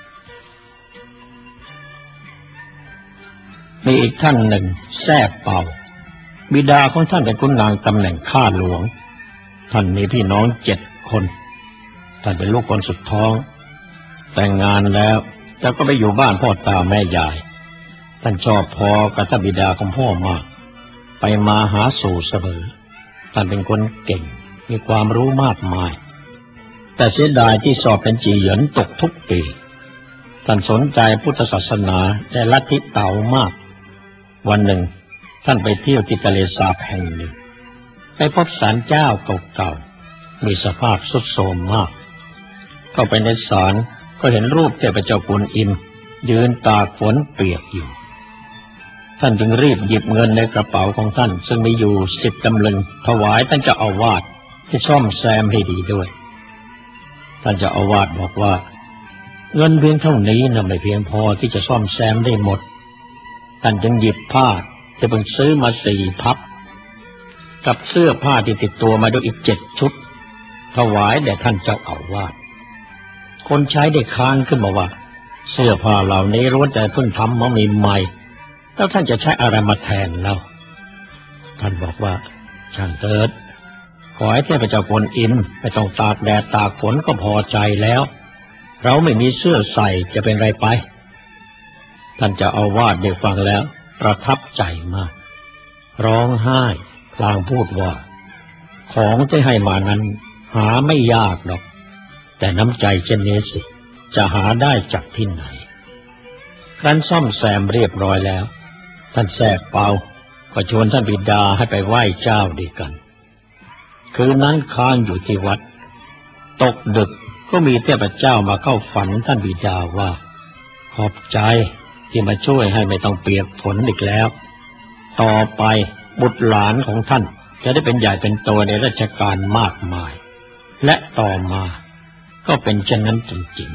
มีอีกท่านหนึ่งแซ่เป่าบิดาของท่านเป็นขุนนางตำแหน่งข้าหลวงท่านมีพี่น้องเจ็ดคนท่านเป็นลูกคนสุดท้องแต่งงานแล้วแต่ก็ไปอยู่บ้านพ่อตาแม่ยายท่านชอบพอกับท่านบิดาของพ่อมากไปมาหาสู่เสมอท่านเป็นคนเก่งมีความรู้มากมายแต่เสียดายที่สอบเป็นจีเหยินตกทุกปีท่านสนใจพุทธศาสนาและลัทธิเต๋ามากวันหนึ่งท่านไปเที่ยวที่ทะเลสาบแห่งหนึ่งไปพบศาลเจ้าเก่าๆมีสภาพทรุดโทรมมากเข้าไปในศาลก็เห็นรูปเทพเจ้ากวนอิมยืนตากฝนเปียกอยู่ท่านจึงรีบหยิบเงินในกระเป๋าของท่านซึ่งมีอยู่สิบตำลึงถวายท่านเจ้าอาวาสให้ซ่อมแซมให้ดีด้วยท่านเจ้าอาวาสบอกว่าเงินเพียงเท่านี้น่ะไม่เพียงพอที่จะซ่อมแซมได้หมดท่านจึงหยิบผ้าที่เพิ่งซื้อมาสี่พับกับเสื้อผ้าที่ติดตัวมาด้วยอีกเจ็ดชุดถวายแด่ท่านเจ้าอาวาสคนใช้ได้ค้านขึ้นมาว่าเสื้อผ้าเหล่านี้ล้วนแต่เพิ่งทำมาใหม่ๆแล้วท่านจะใช้อะไรมาแทนเราท่านบอกว่าช่างเถิดขอให้เทพเจ้ากวนอิมไม่ต้องตากแดดตากฝนก็พอใจแล้วเราไม่มีเสื้อใส่จะเป็นไรไปท่านเจ้าอาวาสได้ฟังแล้วประทับใจมากร้องไห้พลางพูดว่าของที่ให้มานั้นหาไม่ยากหรอกแต่น้ำใจเช่นนี้สิจะหาได้จากที่ไหนครั้นซ่อมแซมเรียบร้อยแล้วท่านแสกเปาก็ชวนท่านบิดาให้ไปไหว้เจ้าด้วยกันคืนนั้นค้างอยู่ที่วัดตกดึกก็มีเทพเจ้ามาเข้าฝันท่านบิดาว่าขอบใจที่มาช่วยให้ไม่ต้องเปียกฝนอีกแล้วต่อไปบุตรหลานของท่านจะได้เป็นใหญ่เป็นโตในราชการมากมายและต่อมาก็เป็นเช่นนั้นจริง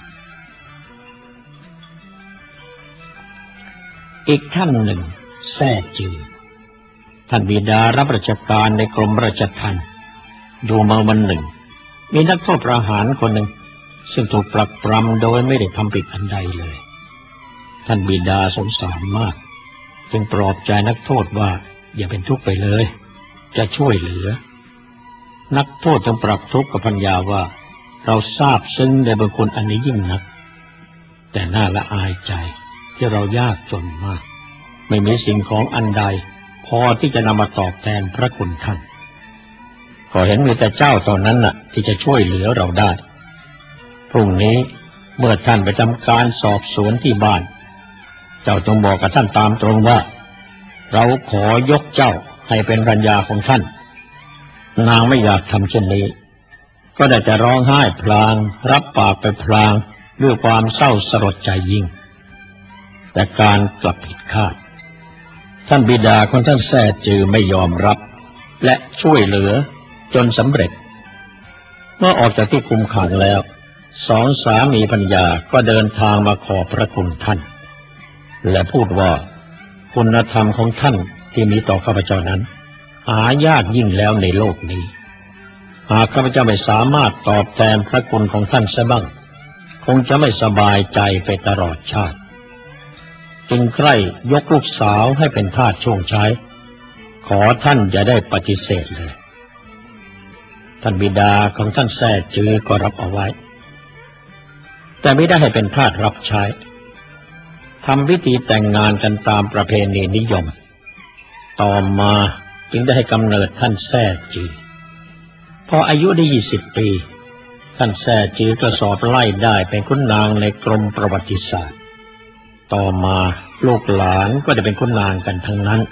ๆอีกท่านหนึ่งแซ่จือท่านบิดารับราชการในกรมราชทัณฑ์ดูมาวันหนึ่งมีนักโทษประหารคนหนึ่งซึ่งถูกปรักปรำโดยไม่ได้ทำผิดอันใดเลยท่านบิดาสงสารมากจึงปลอบใจนักโทษว่าอย่าเป็นทุกข์ไปเลยจะช่วยเหลือนักโทษจึงปรับทุกข์กับปัญญาว่าเราทราบซึ้งในบุญคุณอันนี้ยิ่งนักแต่น่าละอายใจที่เรายากจนมากไม่มีสิ่งของอันใดพอที่จะนำมาตอบแทนพระคุณท่านก็เห็นมีแต่เจ้าตอนนั้นน่ะที่จะช่วยเหลือเราได้พรุ่งนี้เมื่อท่านไปทำการสอบสวนที่บ้านเจ้าจงบอกกับท่านตามตรงว่าเราขอยกเจ้าให้เป็นภรรยาของท่านนางไม่อยากทำเช่นนี้ก็ได้แต่ร้องไห้พลางรับปากไปพลางด้วยความเศร้าสลดใจยิ่งแต่การกลับผิดคาดท่านบิดาของท่านแซ่จือไม่ยอมรับและช่วยเหลือจนสำเร็จเมื่อออกจากที่คุมขังแล้วสองสามีภรรยาก็เดินทางมาขอบพระคุณท่านและพูดว่าคุณธรรมของท่านที่มีต่อข้าพเจ้านั้นหายากยิ่งแล้วในโลกนี้หากข้าพเจ้าไม่สามารถตอบแทนพระคุณของท่านเสียบ้างคงจะไม่สบายใจไปตลอดชาติจึงใคร่ยกลูกสาวให้เป็นทาสช่วงใช้ขอท่านอย่าได้ปฏิเสธเลยท่านบิดาของท่านแท้จือก็รับเอาไว้แต่ไม่ได้ให้เป็นทาสรับใช้ทำพิธีแต่งงานกันตามประเพณีนิยมต่อมาจึงได้ให้กำเนิดท่านแท้จือพออายุได้ยี่สิบปีท่านแท้จือก็สอบไล่ได้เป็นขุนนางในกรมประวัติศาสตร์ต่อมาลูกหลานก็ได้เป็นขุนนางกันทั้งนั้น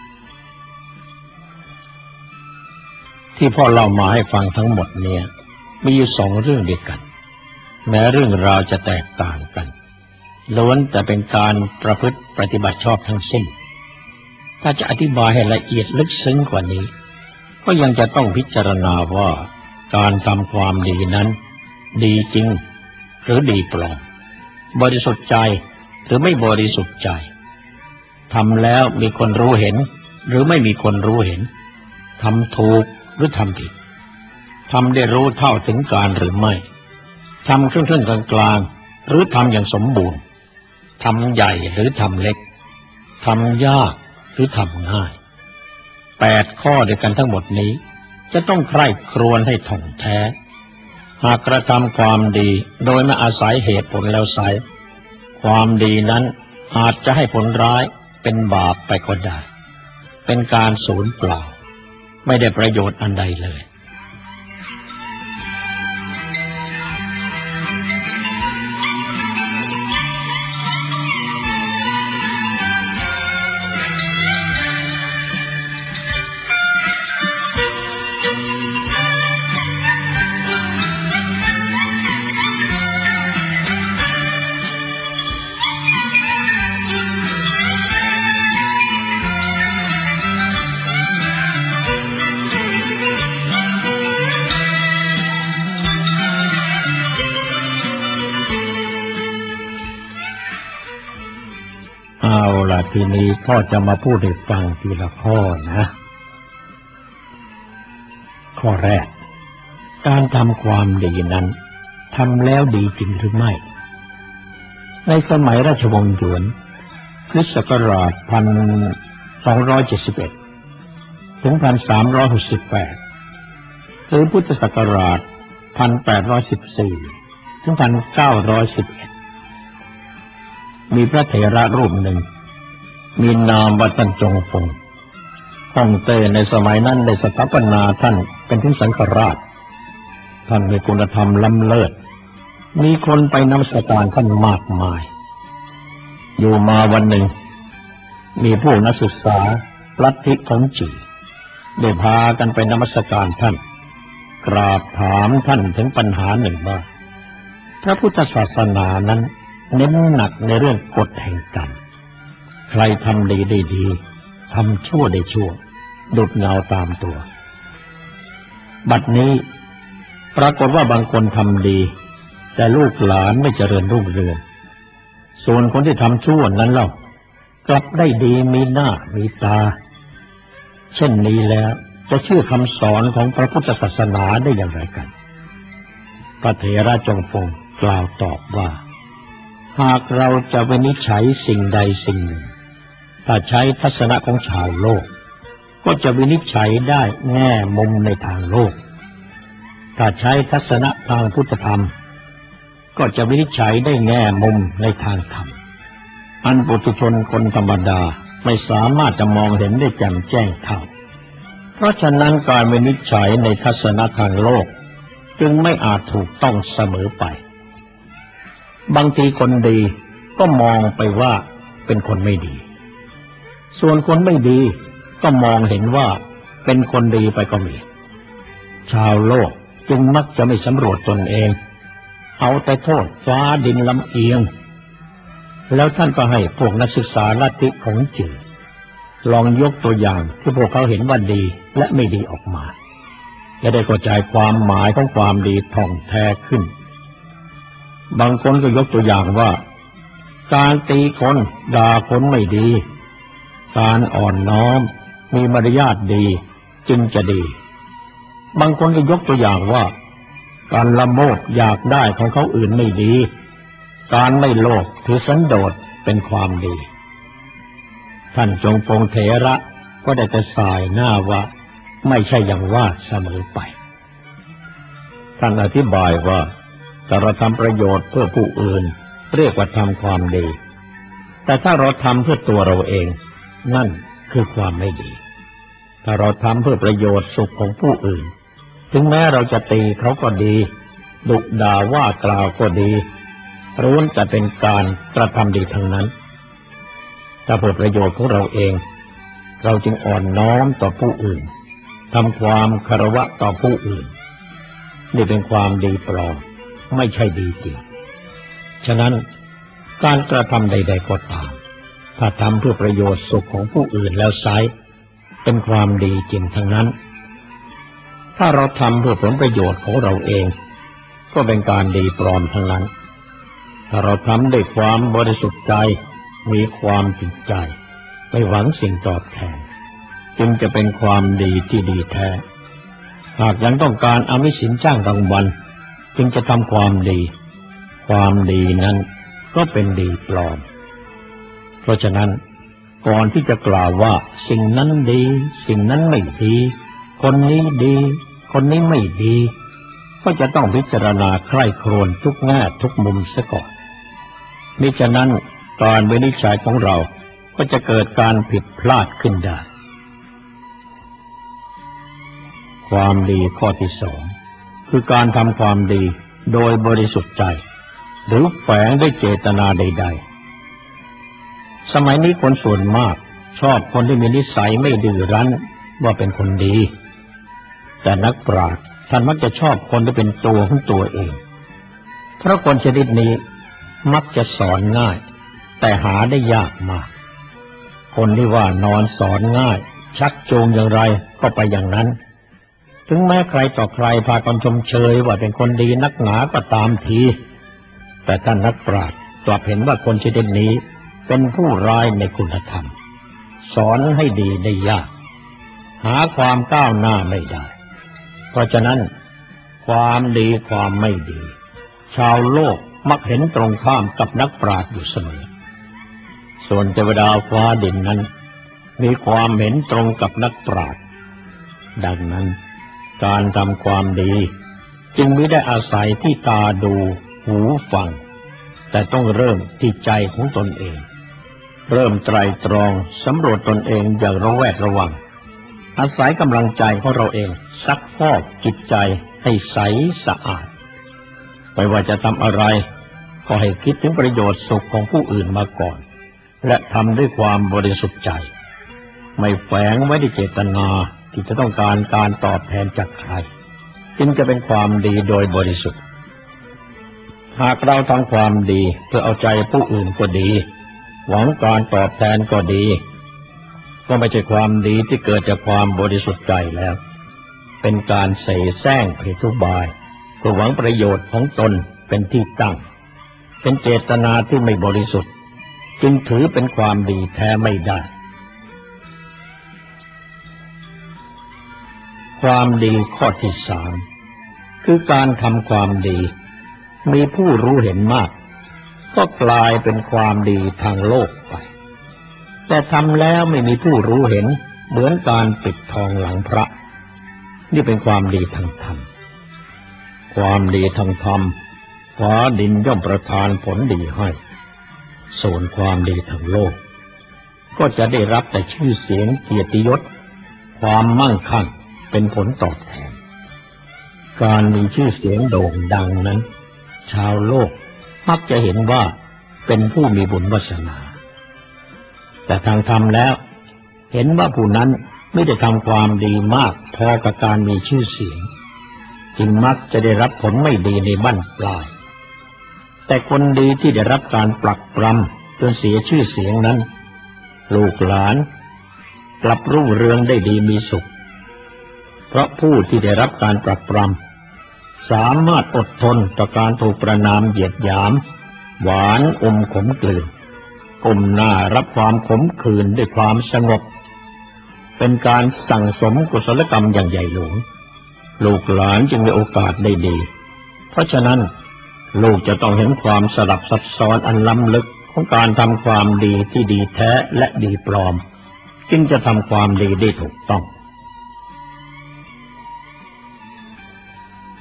ที่พ่อเล่ามาให้ฟังทั้งหมดเนี่ยมีอยู่สองเรื่องด้วยกันแม้เรื่องราวจะแตกต่างกันล้วนแต่เป็นการประพฤติปฏิบัติชอบทั้งสิ้นถ้าจะอธิบายให้ละเอียดลึกซึ้งกว่านี้ก็ยังจะต้องพิจารณาว่าการทำความดีนั้นดีจริงหรือดีปลอมบริสุทธิ์ใจหรือไม่บริสุทธิ์ใจทำแล้วมีคนรู้เห็นหรือไม่มีคนรู้เห็นทำถูกหรือทำผิดทำได้รู้เท่าถึงการหรือไม่ทำครึ่งๆกลางๆหรือทำอย่างสมบูรณ์ทำใหญ่หรือทำเล็กทำยากหรือทำง่ายแปดข้อด้วยกันทั้งหมดนี้จะต้องใคร่ครวญให้ท่องแท้หากกระทำความดีโดยไม่อาศัยเหตุผลแล้วไซร้ความดีนั้นอาจจะให้ผลร้ายเป็นบาปไปก็ได้เป็นการสูญเปล่าไม่ได้ประโยชน์อันใดเลยเอาล่ะทีนี้พ่อจะมาพูดให้ฟังทีละข้อนะข้อแรกการทำความดีนั้นทำแล้วดีจริงหรือไม่ในสมัยราชวงศ์หยวนคริสต์ศักราชหนึ่งพันสองร้อยเจ็ดสิบเอ็ดถึงหนึ่งพันสามร้อยหกสิบแปดหรือพุทธศักราชหนึ่งพันแปดร้อยสิบสี่ถึงหนึ่งพันเก้าร้อยสิบเอ็ดมีพระเถระรูปหนึ่งมีนามว่าท่านจงฟงฮ่องเต้ในสมัยนั้นได้สถาปนาท่านเป็นถึงสังฆราชท่านมีคุณธรรมล้ำเลิศมีคนไปนมัสการท่านมากมายอยู่มาวันหนึ่งมีผู้นักศึกษาลัทธิของจีได้พากันไปนมัสการท่านกราบถามท่านถึงปัญหาหนึ่งว่าพระพุทธศาสนานั้นเน้นหนักในเรื่องกฎแห่งกรรมใครทำดีได้ดีทำชั่วได้ชั่วดุจเงาตามตัวบัดนี้ปรากฏว่าบางคนทำดีแต่ลูกหลานไม่เจริญรุ่งเรืองส่วนคนที่ทำชั่วนั้นเล่ากลับได้ดีมีหน้ามีตาเช่นนี้แล้วจะเชื่อคำสอนของพระพุทธศาสนาได้อย่างไรกันพระเถระจงฟงกล่าวตอบว่าหากเราจะวินิจฉัยสิ่งใดสิ่งหนึ่งถ้าใช้ทัศนะของชาวโลกก็จะวินิจฉัยได้แง่มุมในทางโลกถ้าใช้ทัศนะทางพุทธธรรมก็จะวินิจฉัยได้แง่มุมในทางธรรมอันปุถุชนคนธรรมดาไม่สามารถจะมองเห็นได้แจ่มแจ้งเท่าเพราะฉะนั้นการวินิจฉัยในทัศนะทางโลกจึงไม่อาจถูกต้องเสมอไปบางทีคนดีก็มองไปว่าเป็นคนไม่ดีส่วนคนไม่ดีก็มองเห็นว่าเป็นคนดีไปก็มีชาวโลกจึงมักจะไม่สำรวจตนเองเอาแต่โทษฟ้าดินลำเอียงแล้วท่านก็ให้พวกนักศึกษาลัทธิของจือลองยกตัวอย่างที่พวกเขาเห็นว่าดีและไม่ดีออกมาและได้เข้าใจความหมายของความดีท่องแท้ขึ้นบางคนก็ยกตัวอย่างว่าการตีคนด่าคนไม่ดีการอ่อนน้อมมีมารยาทดีจึงจะดีบางคนก็ยกตัวอย่างว่าการละโมบอยากได้ของเขาอื่นไม่ดีการไม่โลภถือสันโดษเป็นความดีท่านจงฟงเถระก็ได้แต่สายหน้าว่าไม่ใช่อย่างว่าเสมอไปท่านอธิบายว่าถ้าเราทำประโยชน์เพื่อผู้อื่นเรียกว่าทำความดีแต่ถ้าเราทำเพื่อตัวเราเองนั่นคือความไม่ดีถ้าเราทำเพื่อประโยชน์สุขของผู้อื่นถึงแม้เราจะตีเขาก็ดีดุด่าว่ากล่าวก็ดีล้วนแต่เป็นการกระทำดีทั้งนั้นถ้าเพื่อประโยชน์ของเราเองเราจึงอ่อนน้อมต่อผู้อื่นทำความคารวะต่อผู้อื่นนี่เป็นความดีปลอมไม่ใช่ดีจริงฉะนั้นการกระทำใดๆก็ตามถ้าทำเพื่อประโยชน์สุขของผู้อื่นแล้วไซร้เป็นความดีจริงทั้งนั้นถ้าเราทำเพื่อผลประโยชน์ของเราเองก็เป็นการดีปลอมทั้งนั้นถ้าเราทำด้วยความบริสุทธิ์ใจมีความจริงใจไม่หวังสิ่งตอบแทนจึงจะเป็นความดีที่ดีแท้หากยังต้องการอามิสินจ้างรางวัลจึงจะทำความดีความดีนั้นก็เป็นดีปลอมเพราะฉะนั้นก่อนที่จะกล่าวว่าสิ่งนั้นดีสิ่งนั้นไม่ดีคนนี้ดีคนนี้ไม่ดีก็จะต้องพิจารณาใคร่ครวญทุกแง่ทุกมุมเสียก่อนมิฉะนั้นการวินิจฉัยของเราก็จะเกิดการผิดพลาดขึ้นได้ความดีข้อที่สองคือการทำความดีโดยบริสุทธิ์ใจหรือแฝงด้วยเจตนาใดๆสมัยนี้คนส่วนมากชอบคนที่มีนิสัยไม่ดื้อรั้นว่าเป็นคนดีแต่นักปราชญ์ท่านมักจะชอบคนที่เป็นตัวของตัวเองเพราะคนชนิดนี้มักจะสอนง่ายแต่หาได้ยากมากคนที่ว่านอนสอนง่ายชักจูงอย่างไรก็ไปอย่างนั้นถึงแม้ใครต่อใครพากันชมเชยว่าเป็นคนดีนักหนาก็ตามทีแต่ท่านนักปราชญ์กลับเห็นว่าคนชนิดนี้เป็นผู้ร้ายในคุณธรรมสอนให้ดีได้ยากหาความก้าวหน้าไม่ได้เพราะฉะนั้นความดีความไม่ดีชาวโลกมักเห็นตรงข้ามกับนักปราชญ์อยู่เสมอส่วนเทวดาฟ้าดินนั้นมีความเห็นตรงกับนักปราชญ์ดังนั้นการทำความดีจึงไม่ได้อาศัยที่ตาดูหูฟังแต่ต้องเริ่มที่ใจของตนเองเริ่มไตร่ตรองสำรวจตนเองอย่างระแวดระวังอาศัยกำลังใจของเราเองซักฟอกจิตใจให้ใสสะอาดไม่ว่าจะทำอะไรก็ให้คิดถึงประโยชน์สุขของผู้อื่นมาก่อนและทำด้วยความบริสุทธิ์ใจไม่แฝงไว้ด้วยเจตนาที่จะต้องการการตอบแทนจากใครจึงจะเป็นความดีโดยบริสุทธิ์หากเราทำความดีเพื่อเอาใจผู้อื่นก็ดีหวังการตอบแทนก็ดีก็ไม่ใช่ความดีที่เกิดจากความบริสุทธิ์ใจแล้วเป็นการเสแสร้งเหตุบายเพื่อหวังประโยชน์ของตนเป็นที่ตั้งเป็นเจตนาที่ไม่บริสุทธิ์จึงถือเป็นความดีแท้ไม่ได้ความดีข้อที่สามคือการทำความดีมีผู้รู้เห็นมากก็กลายเป็นความดีทางโลกไปแต่ทำแล้วไม่มีผู้รู้เห็นเหมือนการปิดทองหลังพระนี่เป็นความดีทางธรรมความดีทางธรรมฟ้าดินย่อมประทานผลดีให้ส่วนความดีทางโลกก็จะได้รับแต่ชื่อเสียงเกียรติยศความมั่งคั่งเป็นผลตอบแทนการมีชื่อเสียงโด่งดังนั้นชาวโลกมักจะเห็นว่าเป็นผู้มีบุญวาสนาแต่ทางธรรมแล้วเห็นว่าผู้นั้นไม่ได้ทำความดีมากพอกับการมีชื่อเสียงจึงมักจะได้รับผลไม่ดีในบั้นปลายแต่คนดีที่ได้รับการปลักปรำจนเสียชื่อเสียงนั้นลูกหลานกลับรุ่งเรืองได้ดีมีสุขเพราะผู้ที่ได้รับการปลักปรำสามารถอดทนต่อการถูกประณามเหยียดหยามหวานอมขมกลืนก้มหน้ารับความขมขื่นด้วยความสงบเป็นการสั่งสมกุศลกรรมอย่างใหญ่หลวงลูกหลานจึงมีโอกาสได้ดีเพราะฉะนั้นลูกจะต้องเห็นความสลับซับซ้อนอันล้ำลึกของการทำความดีที่ดีแท้และดีปลอมจึงจะทำความดีได้ถูกต้องค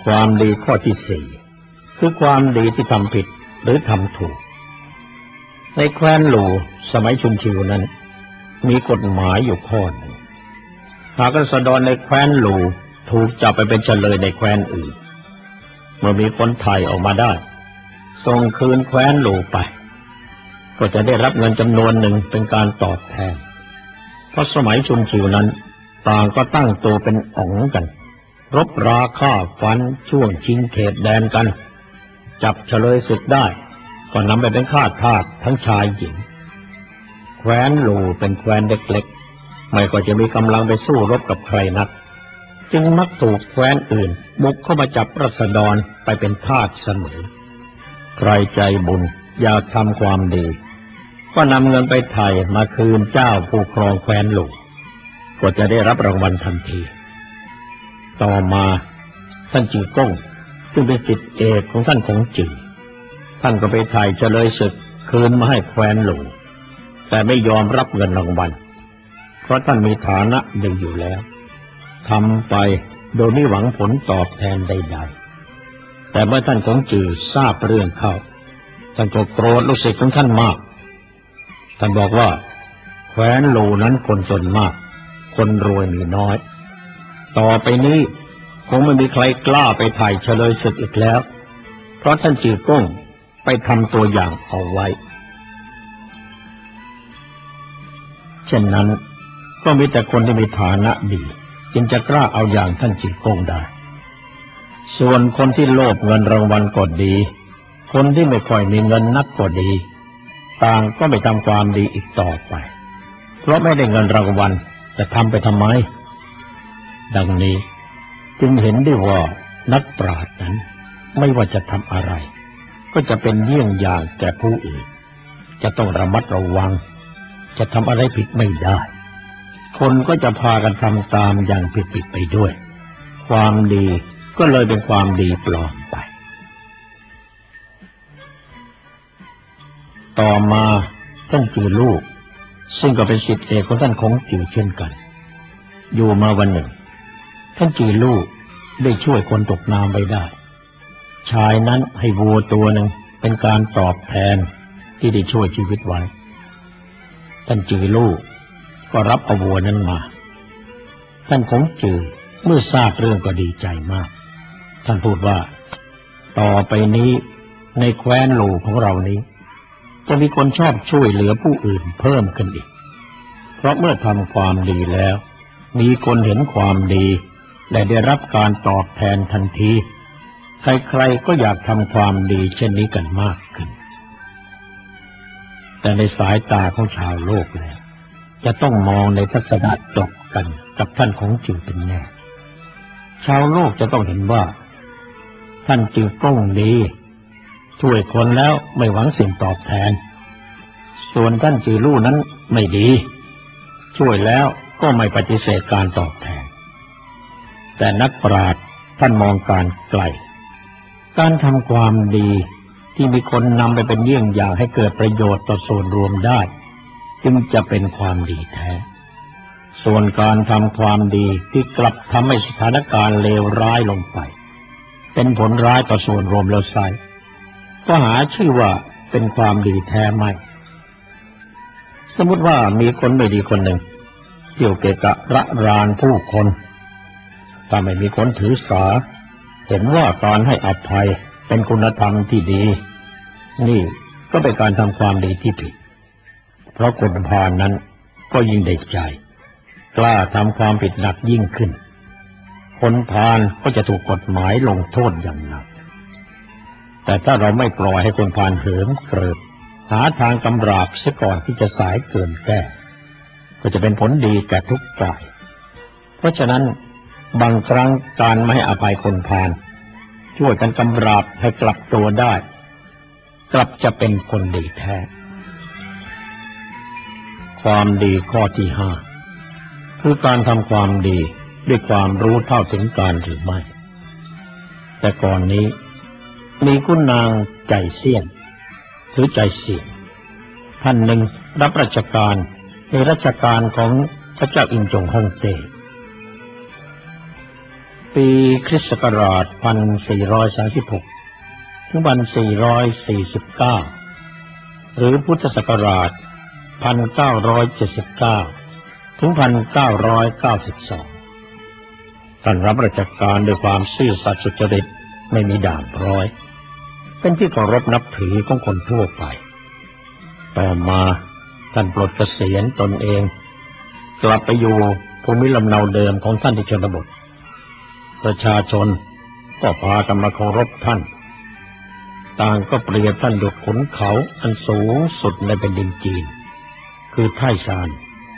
ความดีข้อที่สี่คือความดีที่ทำผิดหรือทำถูกในแคว้นหลู่สมัยชุนชิวนั้นมีกฎหมายอยู่ข้อหนึ่งหากราษฎรในแคว้นหลู่ถูกจับไปเป็นเฉลยในแคว้นอื่นเมื่อมีคนไถ่ออกมาได้ส่งคืนแคว้นหลู่ไปก็จะได้รับเงินจำนวนหนึ่งเป็นการตอบแทนเพราะสมัยชุนชิวนั้นต่างก็ตั้งตัวเป็นอ๋องกันรบราฆ่าฟันช่วงชิงเขตแดนกันจับเฉลยศึกได้ก็นำไปเป็นข้าทาสทั้งชายหญิงแคว้นหลู่เป็นแคว้นเล็กๆไม่ก็จะมีกำลังไปสู้รบกับใครนักจึงมักถูกแคว้นอื่นบุกเข้ามาจับราษฎรไปเป็นทาสเสมอใครใจบุญอยากทำความดีก็นำเงินไปไถ่มาคืนเจ้าผู้ครองแคว้นหลู่ก็จะได้รับรางวัลทันทีต่อมาท่านจือก้งซึ่งเป็นศิษย์เอกของท่านคงจือท่านก็ไปไถ่เฉลยศึกคืนมาให้แคว้นหลู่แต่ไม่ยอมรับเงินรางวัลเพราะท่านมีฐานะดีอยู่แล้วทำไปโดยไม่หวังผลตอบแทนใดๆแต่เมื่อท่านคงจือทราบเรื่องเข้าท่านก็โกรธลูกศิษย์ของท่านมากท่านบอกว่าแคว้นหลู่นั้นคนจนมากคนรวยมีน้อยต่อไปนี้คงไม่มีใครกล้าไปไถ่เฉลยศึกอีกแล้วเพราะท่านจือก้งไปทำตัวอย่างเอาไว้เช่นนั้นก็มีแต่คนที่มีฐานะดีจึงจะกล้าเอาอย่างท่านจือก้งได้ส่วนคนที่โลภเงินรางวัลก็ดีคนที่ไม่ค่อยมีเงินนักก็ดีต่างก็ไม่ทำความดีอีกต่อไปเพราะไม่ได้เงินรางวัลจะทำไปทำไมดังนี้จึงเห็นได้ว่านักปราชญ์นั้นไม่ว่าจะทำอะไรก็จะเป็นเยี่ยงอย่างแก่ผู้อื่นจะต้องระมัดระวังจะทำอะไรผิดไม่ได้คนก็จะพากันทำตามอย่างผิดๆไปด้วยความดีก็เลยเป็นความดีปลอมไปต่อมาท่านจือลู่ซึ่งก็เป็นศิษย์เอกของท่านคงจือเช่นกันอยู่มาวันหนึ่งท่านจือลู่ได้ช่วยคนตกน้ำไว้ได้ชายนั้นให้วัวตัวหนึ่งเป็นการตอบแทนที่ได้ช่วยชีวิตไว้ท่านจือลู่ก็รับเอาวัวนั้นมาท่านคงจือเมื่อทราบเรื่องก็ดีใจมากท่านพูดว่าต่อไปนี้ในแคว้นหลู่ของเรานี้จะมีคนชอบช่วยเหลือผู้อื่นเพิ่มขึ้นอีกเพราะเมื่อทำความดีแล้วมีคนเห็นความดีและได้รับการตอบแทนทันทีใครๆก็อยากทำความดีเช่นนี้กันมากขึ้นแต่ในสายตาของชาวโลกแล้วจะต้องมองในทัศนะตกกันกับท่านของจือเป็นแน่ชาวโลกจะต้องเห็นว่าท่านจือก้งดีช่วยคนแล้วไม่หวังสิ่งตอบแทนส่วนท่านจือลู่นั้นไม่ดีช่วยแล้วก็ไม่ปฏิเสธการตอบแทนแต่นักปราชญ์ท่านมองการไกลการทำความดีที่มีคนนำไปเป็นเยี่ยงอย่างให้เกิดประโยชน์ต่อส่วนรวมได้จึงจะเป็นความดีแท้ส่วนการทำความดีที่กลับทำให้สถานการณ์เลวร้ายลงไปเป็นผลร้ายต่อส่วนรวมแล้วไซก็หาชื่อว่าเป็นความดีแท้ไม่สมมติว่ามีคนไม่ดีคนหนึ่งเที่ยวเกะกะระรานผู้คนถ้าไม่มีคนถือสาเห็นว่าการให้อภัยเป็นคุณธรรมที่ดีนี่ก็เป็นการทำความดีที่ผิดเพราะคนพาลนั้นก็ยิ่งได้ใจกล้าทำความผิดหนักยิ่งขึ้นคนพาลก็จะถูกกฎหมายลงโทษอย่างหนักแต่ถ้าเราไม่ปล่อยให้คนพาลเหิมเกริบหาทางกำราบเสียก่อนที่จะสายเกินแก้ก็จะเป็นผลดีแก่ทุกฝ่ายเพราะฉะนั้นบางครั้งการไม่ให้อภัยคนพาลช่วยกันกำราบให้กลับตัวได้กลับจะเป็นคนดีแท้ความดีข้อที่ห้าคือการทำความดีด้วยความรู้เท่าถึงการหรือไม่แต่ก่อนนี้มีคุณนางใจเสี้ยนหรือใจเสียนท่านหนึ่งรับราชการในรัชกาลของพระเจ้าอินจงฮ่องเต้ปีคริสต์ศักราชหนึ่งพันสี่ร้อยสามสิบหกถึงหนึ่งพันสี่ร้อยสี่สิบเก้าหรือพุทธศักราชหนึ่งพันเก้าร้อยเจ็ดสิบเก้าถึงหนึ่งพันเก้าร้อยเก้าสิบสองท่านรับราชการด้วยความซื่อสัตย์สุจริตไม่มีด่างพร้อยเป็นที่เคารพนับถือของคนทั่วไปต่อมาท่านปลดเกษียณตนเองกลับไปอยู่ภูมิลำเนาเดิมของท่านที่ชนบทประชาชนก็พากันมาเคารพท่านต่างก็เปรียบท่านดุจขุนเขาอันสูงสุดในแผ่นดินจีนคือไทซาน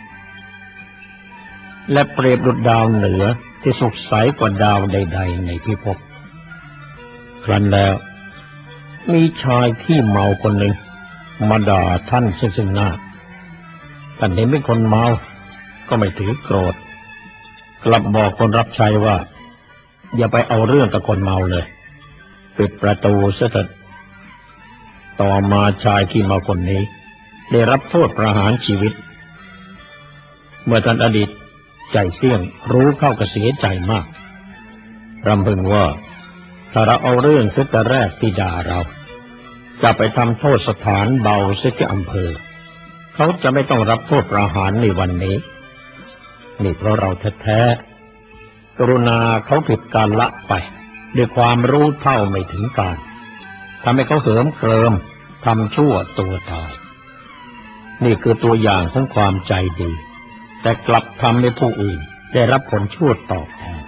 และเปรียบดุจดาวเหนือที่สุขใสกว่าดาวใดๆในพิภพครั้นแล้วมีชายที่เมาคนหนึ่งมาด่าท่านซึ่งซึ่งหน้าท่านเห็นเป็นคนเมาก็ไม่ถือโกรธกลับบอกคนรับใช้ว่าอย่าไปเอาเรื่องกับคนเมาเลยปิดประตูเสียเถิดต่อมาชายที่เมาคนนี้ได้รับโทษประหารชีวิตเมื่อท่านอดีตใจเสี่ยงรู้เข้าก็เสียใจมากรำพึงว่าถ้าเราเอาเรื่องเสียแต่แรกที่ด่าเราจะไปทำโทษสถานเบาเสียที่อำเภอเขาจะไม่ต้องรับโทษประหารในวันนี้นี่เพราะเราแท้ๆกรุณาเขาผิดการละไปด้วยความรู้เท่าไม่ถึงการทำให้เขาเหิมเกริมทำชั่วตัวตายนี่คือตัวอย่างของความใจดีแต่กลับทำให้ผู้อื่นได้รับผลชั่วตอบแทน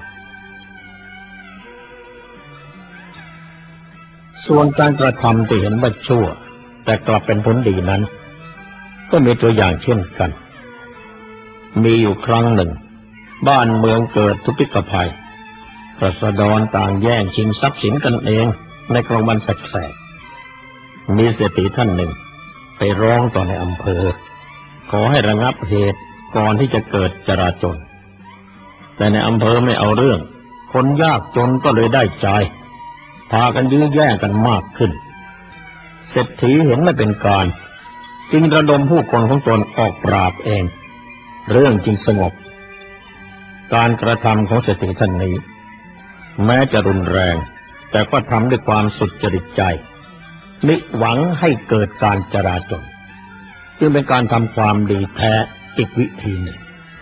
ส่วนการกระทำที่เห็นว่าชั่วแต่กลับเป็นผลดีนั้นก็มีตัวอย่างเช่นกันมีอยู่ครั้งหนึ่งบ้านเมืองเกิดทุพพิกภัยราษฎรต่างแย่งชิงทรัพย์สินกันเองในกลางวันแสกๆมีเศรษฐีท่านหนึ่งไปร้องต่อในอำเภอขอให้ระงับเหตุก่อนที่จะเกิดจราจลแต่ในอำเภอไม่เอาเรื่องคนยากจนก็เลยได้ใจพากันยื้อแย่งกันมากขึ้นเศรษฐีเห็นไม่เป็นการจึงระดมผู้คนของตนออกปราบเองเรื่องจึงสงบการกระทำของเศรษฐีท่านนี้แม้จะรุนแรงแต่ก็ทำด้วยความสุจริตใจมิหวังให้เกิดการจราจลจึงเป็นการทำความดีแท้อีกวิธีหนึ่ง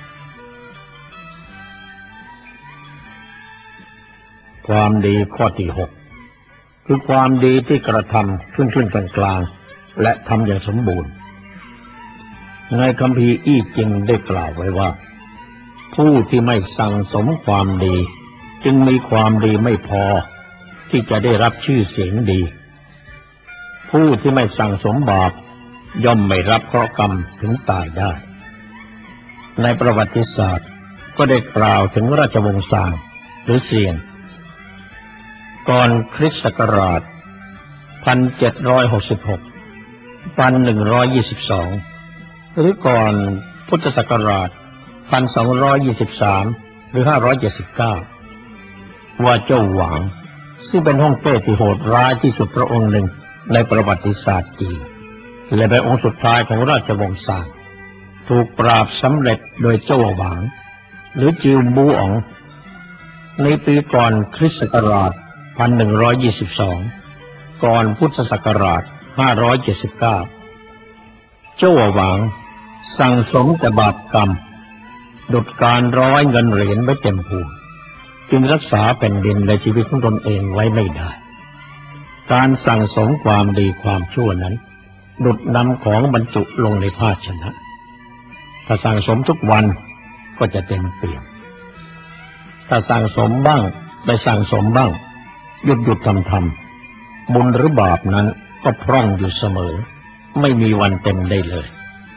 ความดีข้อที่หกคือความดีที่กระทำขึ้นขึ้นกลางๆและทำอย่างสมบูรณ์ในคัมภีร์อี้จิงได้กล่าวไว้ว่าผู้ที่ไม่สั่งสมความดีจึงมีความดีไม่พอที่จะได้รับชื่อเสียงดีผู้ที่ไม่สั่งสมบาปย่อมไม่รับเคราะห์กรรมถึงตายได้ในประวัติศาสตร์ก็ได้กล่าวถึงราชวงศ์ซางหรือเซียงก่อนคริสต์ศักราชหนึ่งพันเจ็ดร้อยหกสิบหก หนึ่งพันหนึ่งร้อยยี่สิบสองหรือก่อนพุทธศักราชหนึ่งพันสองร้อยยี่สิบสามหรือห้าร้อยเจ็ดสิบเก้าว่าเจ้าหวางซึ่งเป็นฮ่องเต้ที่โหดร้ายที่สุดพระองค์หนึ่งในประวัติศาสตร์จีนและเป็นองค์สุดท้ายของราชวงศ์ซางถูกปราบสำเร็จโดยเจ้าหวางหรือจิวบูอ๋องในปีก่อนคริสต์ศักราชหนึ่งพันหนึ่งร้อยยี่สิบสองก่อนพุทธศักราชห้าร้อยเจ็ดสิบเก้าเจ้าหวางสั่งสมแต่บาปกรรมดุจการร้อยเงินเหรียญไว้เต็มภูมิจึงรักษาแผ่นดินและชีวิตของตนเองไว้ไม่ได้การสั่งสมความดีความชั่วนั้นดุจนำของบรรจุลงในภาชนะถ้าสั่งสมทุกวันก็จะเต็มเปี่ยมถ้าสั่งสมบ้างไปสั่งสมบ้างหยุดหยุดทำทำบุญหรือบาปนั้นก็พร่องอยู่เสมอไม่มีวันเต็มได้เลย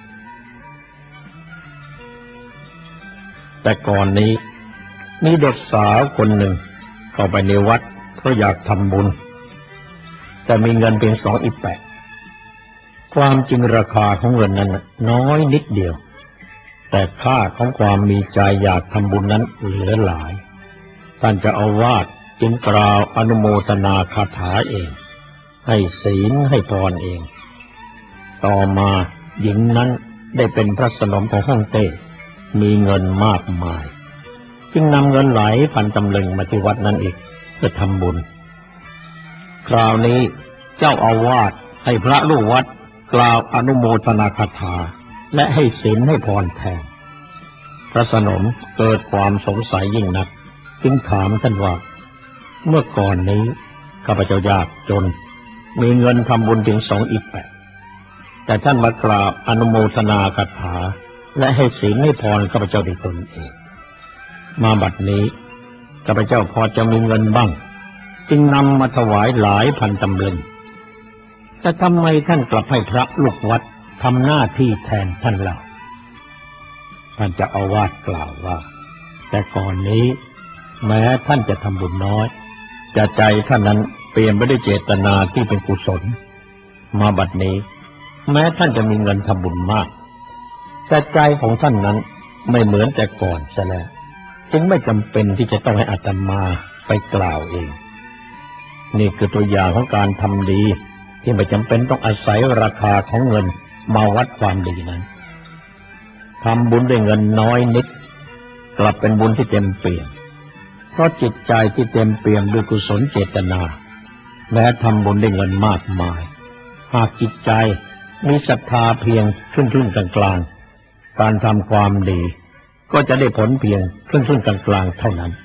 แต่ก่อนนี้มีเด็กสาวคนหนึ่งเข้าไปในวัดเพราะอยากทำบุญแต่มีเงินเพียงสองอิแปะความจริงราคาของเงินนั้นน้อยนิดเดียวแต่ค่าของความมีใจอยากทำบุญนั้นเหลือหลายท่านเจ้าอาวาสจึงกล่าวอนุโมทนาคาถาเองให้ศีลให้พรเองต่อมาหญิงนั้นได้เป็นพระสนมของฮ่องเต้มีเงินมากมายจึงนำเงินหลายพันตำลึงมาที่วัดนั้นอีกเพื่อทำบุญคราวนี้เจ้าอาวาสให้พระลูกวัดกล่าวอนุโมทนาคาถาและให้ศีลให้พรแทนพระสนมเกิดความสงสัยยิ่งนักจึงถามท่านว่าเมื่อก่อนนี้ข้าพเจ้ายากจนมีเงินทำบุญถึงสองอิฐแต่ท่านมากล่าวอนุโมทนาคาถาและให้ศีลให้พรข้าพเจ้าด้วยตนเองมาบัดนี้ข้าพเจ้าพอจะมีเงินบ้างจึงนำมาถวายหลายพันตำลึงแต่ทำไมท่านกลับให้พระลูกวัดทำหน้าที่แทนท่านเล่าท่านเจ้าอาวาสกล่าวว่าแต่ก่อนนี้แม้ท่านจะทำบุญน้อยแต่ใจท่านนั้นเปลี่ยนไปด้วยเจตนาที่เป็นกุศลมาบัดนี้แม้ท่านจะมีเงินทำบุญมากแต่ใจของท่านนั้นไม่เหมือนแต่ก่อนซะแล้วจึงไม่จำเป็นที่จะต้องให้อาตมาไปกล่าวเองนี่คือตัวอย่างของการทำดีที่ไม่จำเป็นต้องอาศัยราคาของเงินมาวัดความดีนั้นทำบุญด้วยเงินน้อยนิดกลับเป็นบุญที่เต็มเปี่ยมเพราะจิตใจที่เต็มเปี่ยมด้วยกุศลเจตนาแม้ทำบุญด้วยเงินมากมายหากจิตใจมีศรัทธาเพียงครึ่งๆกลางๆการทำความดีก็จะได้ผลเพียงครึ่งๆกลางๆเท่านั้น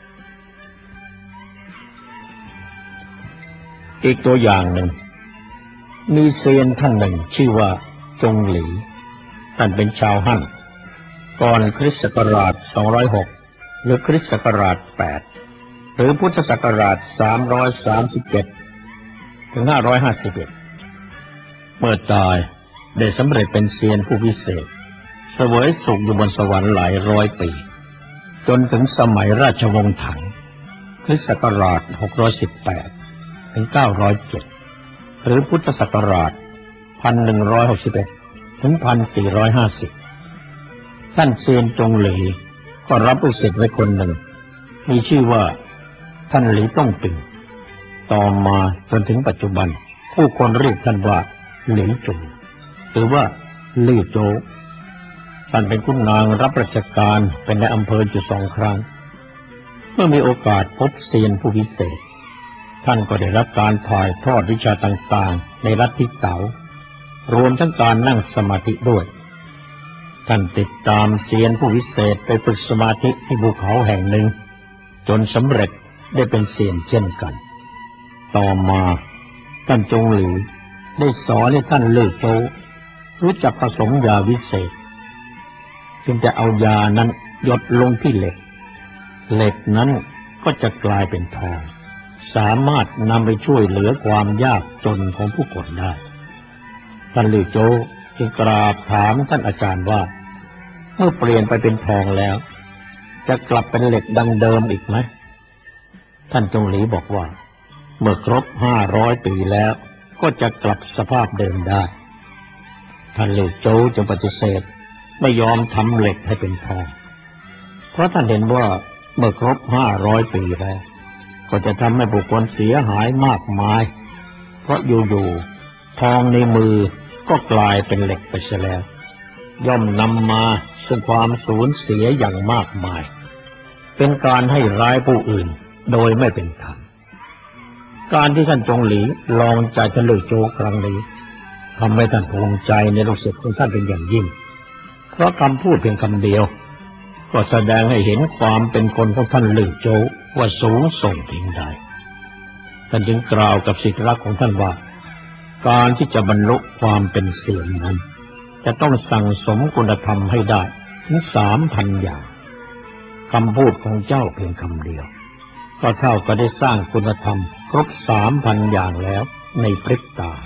อีกตัวอย่างหนึ่งมีเซียนท่านหนึ่งชื่อว่าจงหลีท่านเป็นชาวฮั่นก่อนคริสต์ศักราชสองร้อยหกหรือคริสต์ศักราชแปดหรือพุทธศักราชสามร้อยสามสิบเจ็ดถึงห้าร้อยห้าสิบเอ็ดเมื่อตายได้สำเร็จเป็นเซียนผู้พิเศษเสวยสุขอยู่บนสวรรค์หลายร้อยปีจนถึงสมัยราชวงศ์ถังคริสต์ศักราชหกร้อยสิบแปดถึงเก้าร้อยเจ็ดหรือพุทธศักราชหนึ่งพันหนึ่งร้อยหกสิบเอ็ดถึงหนึ่งพันสี่ร้อยห้าสิบท่านเซียนจงหลีก็รับลูกศิษย์ไว้คนหนึ่งมีชื่อว่าท่านหลีต้องปิงต่อมาจนถึงปัจจุบันผู้คนเรียกท่านว่าหลีจงหรือว่าลี่โจท่านเป็นขุนนางรับราชการเป็นในอำเภออยู่สองครั้งเมื่อมีโอกาสพบเซียนผู้พิเศษท่านก็ได้รับการถ่ายทอดวิชาต่างๆในลัทธิเต๋ารวมทั้งการนั่งสมาธิด้วยท่านติดตามเซียนผู้วิเศษไปฝึกสมาธิที่ภูเขาแห่งหนึ่งจนสำเร็จได้เป็นเซียนเช่นกันต่อมาท่านจงหลีได้สอนให้ท่านเลิกโจรู้จักผสมยาวิเศษจึงจะเอายานั้นหยดลงที่เหล็กเหล็กนั้นก็จะกลายเป็นทองสามารถนำไปช่วยเหลือความยากจนของผู้คนได้ท่านลี่โจจึงกราบถามท่านอาจารย์ว่าเมื่อเปลี่ยนไปเป็นทองแล้วจะกลับเป็นเหล็กดังเดิมอีกไหมท่านจงหลีบอกว่าเมื่อครบห้าร้อยปีแล้วก็จะกลับสภาพเดิมได้ท่านลี่โจจึงปฏิเสธไม่ยอมทำเหล็กให้เป็นทองเพราะท่านเห็นว่าเมื่อครบห้าร้อยปีแล้วก็จะทำให้บุคคลเสียหายมากมายเพราะอยู่ๆทองในมือก็กลายเป็นเหล็กไปเสียแล้วย่อมนำมาซึ่งความสูญเสียอย่างมากมายเป็นการให้ร้ายผู้อื่นโดยไม่เป็นธรรมการที่ท่านจงหลีลองใจท่านลี่โจครั้งนี้ทำให้ท่านภูมิใจในลูกศิษย์ของท่านเป็นอย่างยิ่งเพราะคำพูดเพียงคำเดียวก็แสดงให้เห็นความเป็นคนของท่านลี่โจว่าสูงส่งเพียงใดท่านจึงกล่าวกับศิษย์รักของท่านว่าการที่จะบรรลุความเป็นเซียนนั้นจะต้องสั่งสมคุณธรรมให้ได้ถึงสามพันอย่างคำพูดของเจ้าเพียงคำเดียวก็เท่ากับได้สร้างคุณธรรมครบสามพันอย่างแล้วในพริบตา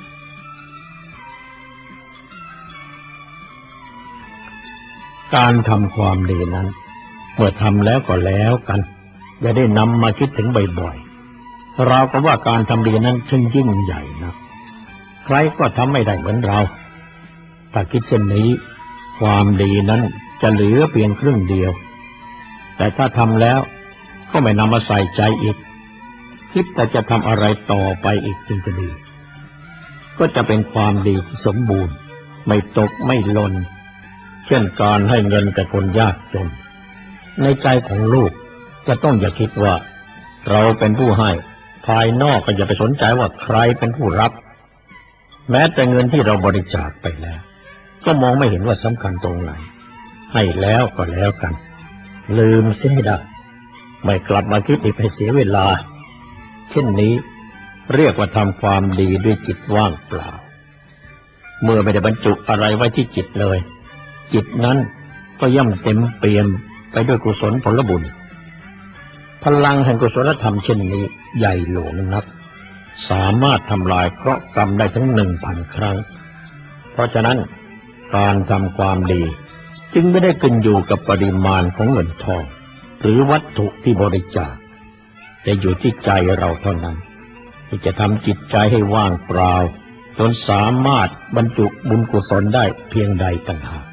การทำความดีนั้นเมื่อทำแล้วก็แล้วกันอย่าได้นำมาคิดถึงบ่อยๆเราก็ว่าการทำดีนั้นช่างยิ่งใหญ่นะใครก็ทำไม่ได้เหมือนเราถ้าคิดเช่นนี้ความดีนั้นจะเหลือเพียงครึ่งเดียวแต่ถ้าทำแล้วก็ไม่นำมาใส่ใจอีกคิดแต่จะทำอะไรต่อไปอีกจึงจะดีก็จะเป็นความดีที่สมบูรณ์ไม่ตกไม่หล่นเช่นการให้เงินแก่คนยากจนในใจของลูกจะต้องอย่าคิดว่าเราเป็นผู้ให้ภายนอกก็อย่าไปสนใจว่าใครเป็นผู้รับแม้แต่เงินที่เราบริจาคไปแล้วก็มองไม่เห็นว่าสำคัญตรงไหนให้แล้วก็แล้วกันลืมเสียให้ได้ไม่กลับมาคิดอีกให้เสียเวลาเช่นนี้เรียกว่าทำความดีด้วยจิตว่างเปล่าเมื่อไม่ได้บรรจุอะไรไว้ที่จิตเลยจิตนั้นก็ย่อมเต็มเปี่ยมไปด้วยกุศลผลบุญพลังแห่งกุศลธรรมเช่นนี้ใหญ่หลวงนักสามารถทำลายเคราะห์กรรมได้ถึงหนึ่งพันครั้งเพราะฉะนั้นการทำความดีจึงไม่ได้ขึ้นอยู่กับปริมาณของเงินทองหรือวัตถุที่บริจาคแต่อยู่ที่ใจเราเท่านั้นที่จะทำจิตใจให้ว่างเปล่าจนสามารถบรรจุบุญกุศลได้เพียงใดต่างหาก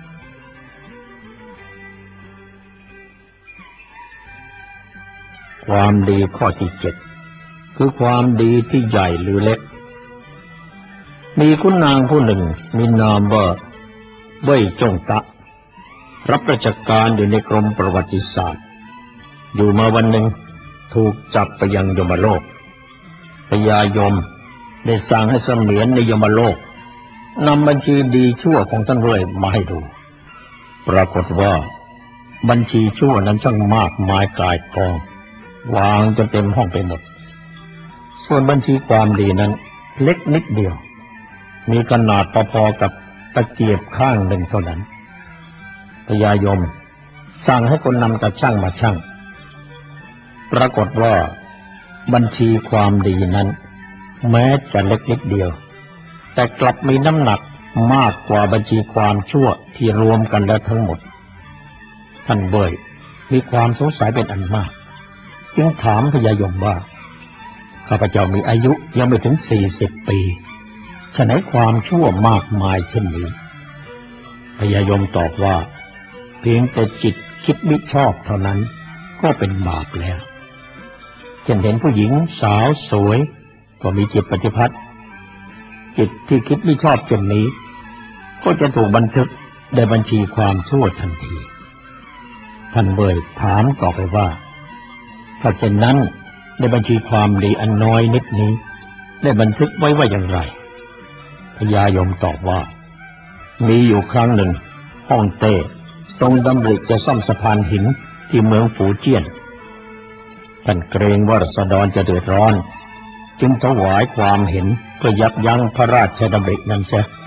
ความดีข้อที่เจ็ดคือความดีที่ใหญ่หรือเล็กมีคุณนางผู้หนึ่งมีนามว่าเว่ยจงตะรับราชการอยู่ในกรมประวัติศาสตร์อยู่มาวันหนึ่งถูกจับไปยังยมโลกพญายมได้สั่งให้เสมียนในยมโลกนำบัญชีดีชั่วของท่านเว่ยมาให้ดูปรากฏว่าบัญชีชั่วนั้นช่างมากมายกายกองวางจนเต็มห้องไปหมดส่วนบัญชีความดีนั้นเล็กนิดเดียวมีขนาดพอๆกับตะเกียบข้างหนึ่งเท่านั้นพญายมสั่งให้คนนำตาช่างมาชั่งปรากฏว่าบัญชีความดีนั้นแม้จะเล็กนิดเดียวแต่กลับมีน้ำหนักมากกว่าบัญชีความชั่วที่รวมกันแล้วทั้งหมดท่านเว่ยมีความสงสัยเป็นอันมากจึงถามพญายมว่าข้าพเจ้ามีอายุยังไม่ถึงสี่สิบปีฉะไหนความชั่วมากมายเช่นนี้พญายมตอบว่าเพียงแต่จิตคิดมิชอบเท่านั้นก็เป็นบาปแล้วเช่นเห็นผู้หญิงสาวสวยก็มีจิตปฏิพัทธ์จิตที่คิดมิชอบเช่นนี้ก็จะถูกบันทึกในบัญชีความชั่วทันทีท่านเว่ยถามต่อไปว่าถ้าเช่นนั้นในบัญชีความดีอันน้อยนิดนี้ได้บันทึกไว้ว่าอย่างไรพญายมตอบว่ามีอยู่ครั้งหนึ่งฮ่องเต้ทรงดำริจะซ่อมสะพานหินที่เมืองฝูเจี้ยนท่านเกรงว่าราษฎรจะเดือดร้อนจึงถวายความเห็นเพื่อยับยั้งพระราชดำรินั้นเสีย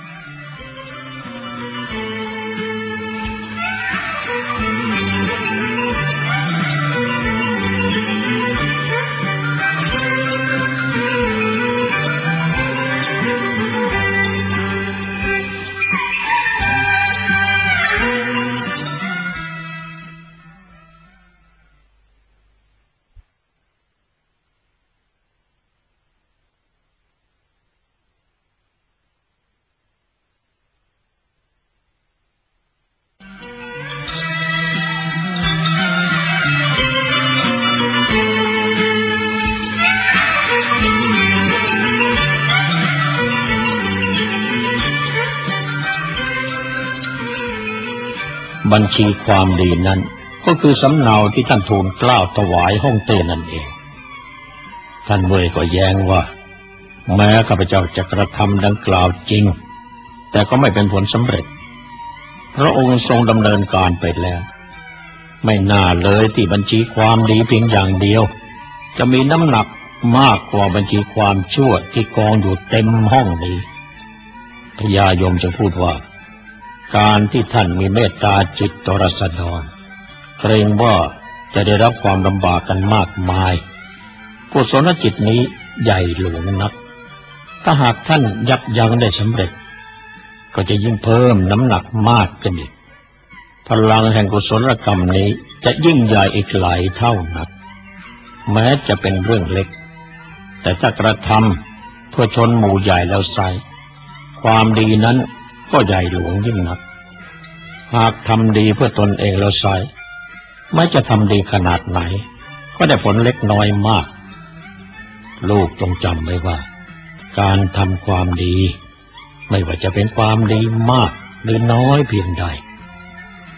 บัญชีความดีนั้นก็คือสำเนาที่ท่านทูลเกล้าถวายฮ่องเต้นั่นเองท่านเว่ยก็แย้งว่าแม้ข้าพเจ้าจะกระทำดังกล่าวจริงแต่ก็ไม่เป็นผลสำเร็จพระองค์ทรงดำเนินการไปแล้วไม่น่าเลยที่บัญชีความดีเพียงอย่างเดียวจะมีน้ำหนักมากกว่าบัญชีความชั่วที่กองอยู่เต็มห้องนี้พญายมจะพูดว่าการที่ท่านมีเมตตาจิตต่อราษฎรเกรงว่าจะได้รับความลำบากกันมากมายกุศลจิตนี้ใหญ่หลวงนักถ้าหากท่านยับยั้งได้สำเร็จก็จะยิ่งเพิ่มน้ำหนักมากขึ้นอีกพลังแห่งกุศลกรรมนี้จะยิ่งใหญ่อีกหลายเท่านักแม้จะเป็นเรื่องเล็กแต่ถ้ากระทำเพื่อชนหมู่ใหญ่แล้วไซความดีนั้นก็ใหญ่หลวงยิ่งนักหากทำดีเพื่อตนเองแล้วไซไม่จะทำดีขนาดไหนก็ได้ผลเล็กน้อยมากลูกจงจำไว้ว่าการทำความดีไม่ว่าจะเป็นความดีมากหรือน้อยเพียงใด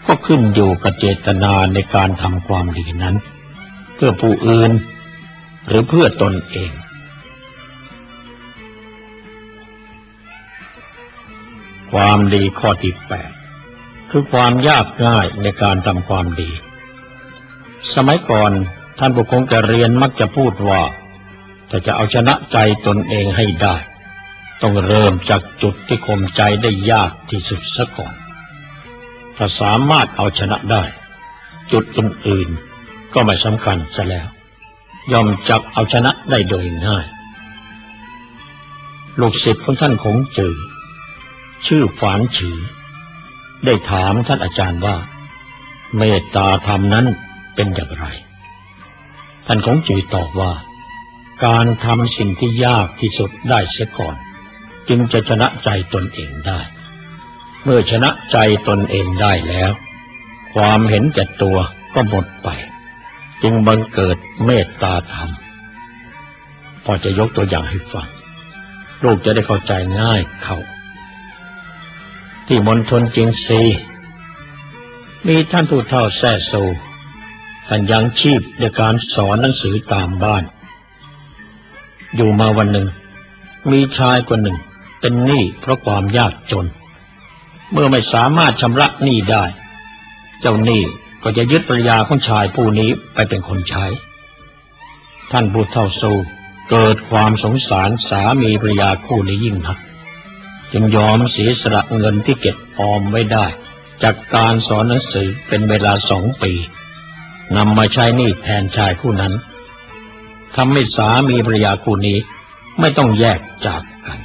ก็ขึ้นอยู่กับเจตนาในการทำความดีนั้นเพื่อผู้อื่นหรือเพื่อตนเองความดีข้อที่แปดคือความยากง่ายในการทำความดีสมัยก่อนท่านผู้คงจะเรียนมักจะพูดว่าถ้าจะเอาชนะใจตนเองให้ได้ต้องเริ่มจากจุดที่ข่มใจได้ยากที่สุดซะก่อนถ้าสามารถเอาชนะได้จุดอื่นๆก็ไม่สำคัญซะแล้วย่อมจับเอาชนะได้โดยง่ายลูกศิษย์ของท่านคงจือชื่อฝานฉือได้ถามท่านอาจารย์ว่าเมตตาธรรมนั้นเป็นอย่างไรท่านคงจือตอบว่าการทำสิ่งที่ยากที่สุดได้เสียก่อนจึงจะชนะใจตนเองได้เมื่อชนะใจตนเองได้แล้วความเห็นแก่ตัวก็หมดไปจึงบังเกิดเมตตาธรรมพอจะยกตัวอย่างให้ฟังลูกจะได้เข้าใจง่ายเข้าที่มณฑลเจียงซีมีท่านผู้เฒ่าแซ่โซท่านยังชีพในการสอนหนังสือตามบ้านอยู่มาวันหนึ่งมีชายคนหนึ่งเป็นหนี้เพราะความยากจนเมื่อไม่สามารถชำระหนี้ได้เจ้าหนี้ก็จะยึดภรรยาของชายผู้นี้ไปเป็นคนใช้ท่านผู้เฒ่าโซเกิดความสงสารสามีภรรยาคู่นี้ยิ่งนักจึงยอมเสียสละเงินที่เก็บออมไว้ได้จากการสอนหนังสือเป็นเวลาสองปีนำมาใช้หนี้แทนชายผู้นั้นทำให้สามีภรรยาคู่นี้ไม่ต้องแยกจากกัน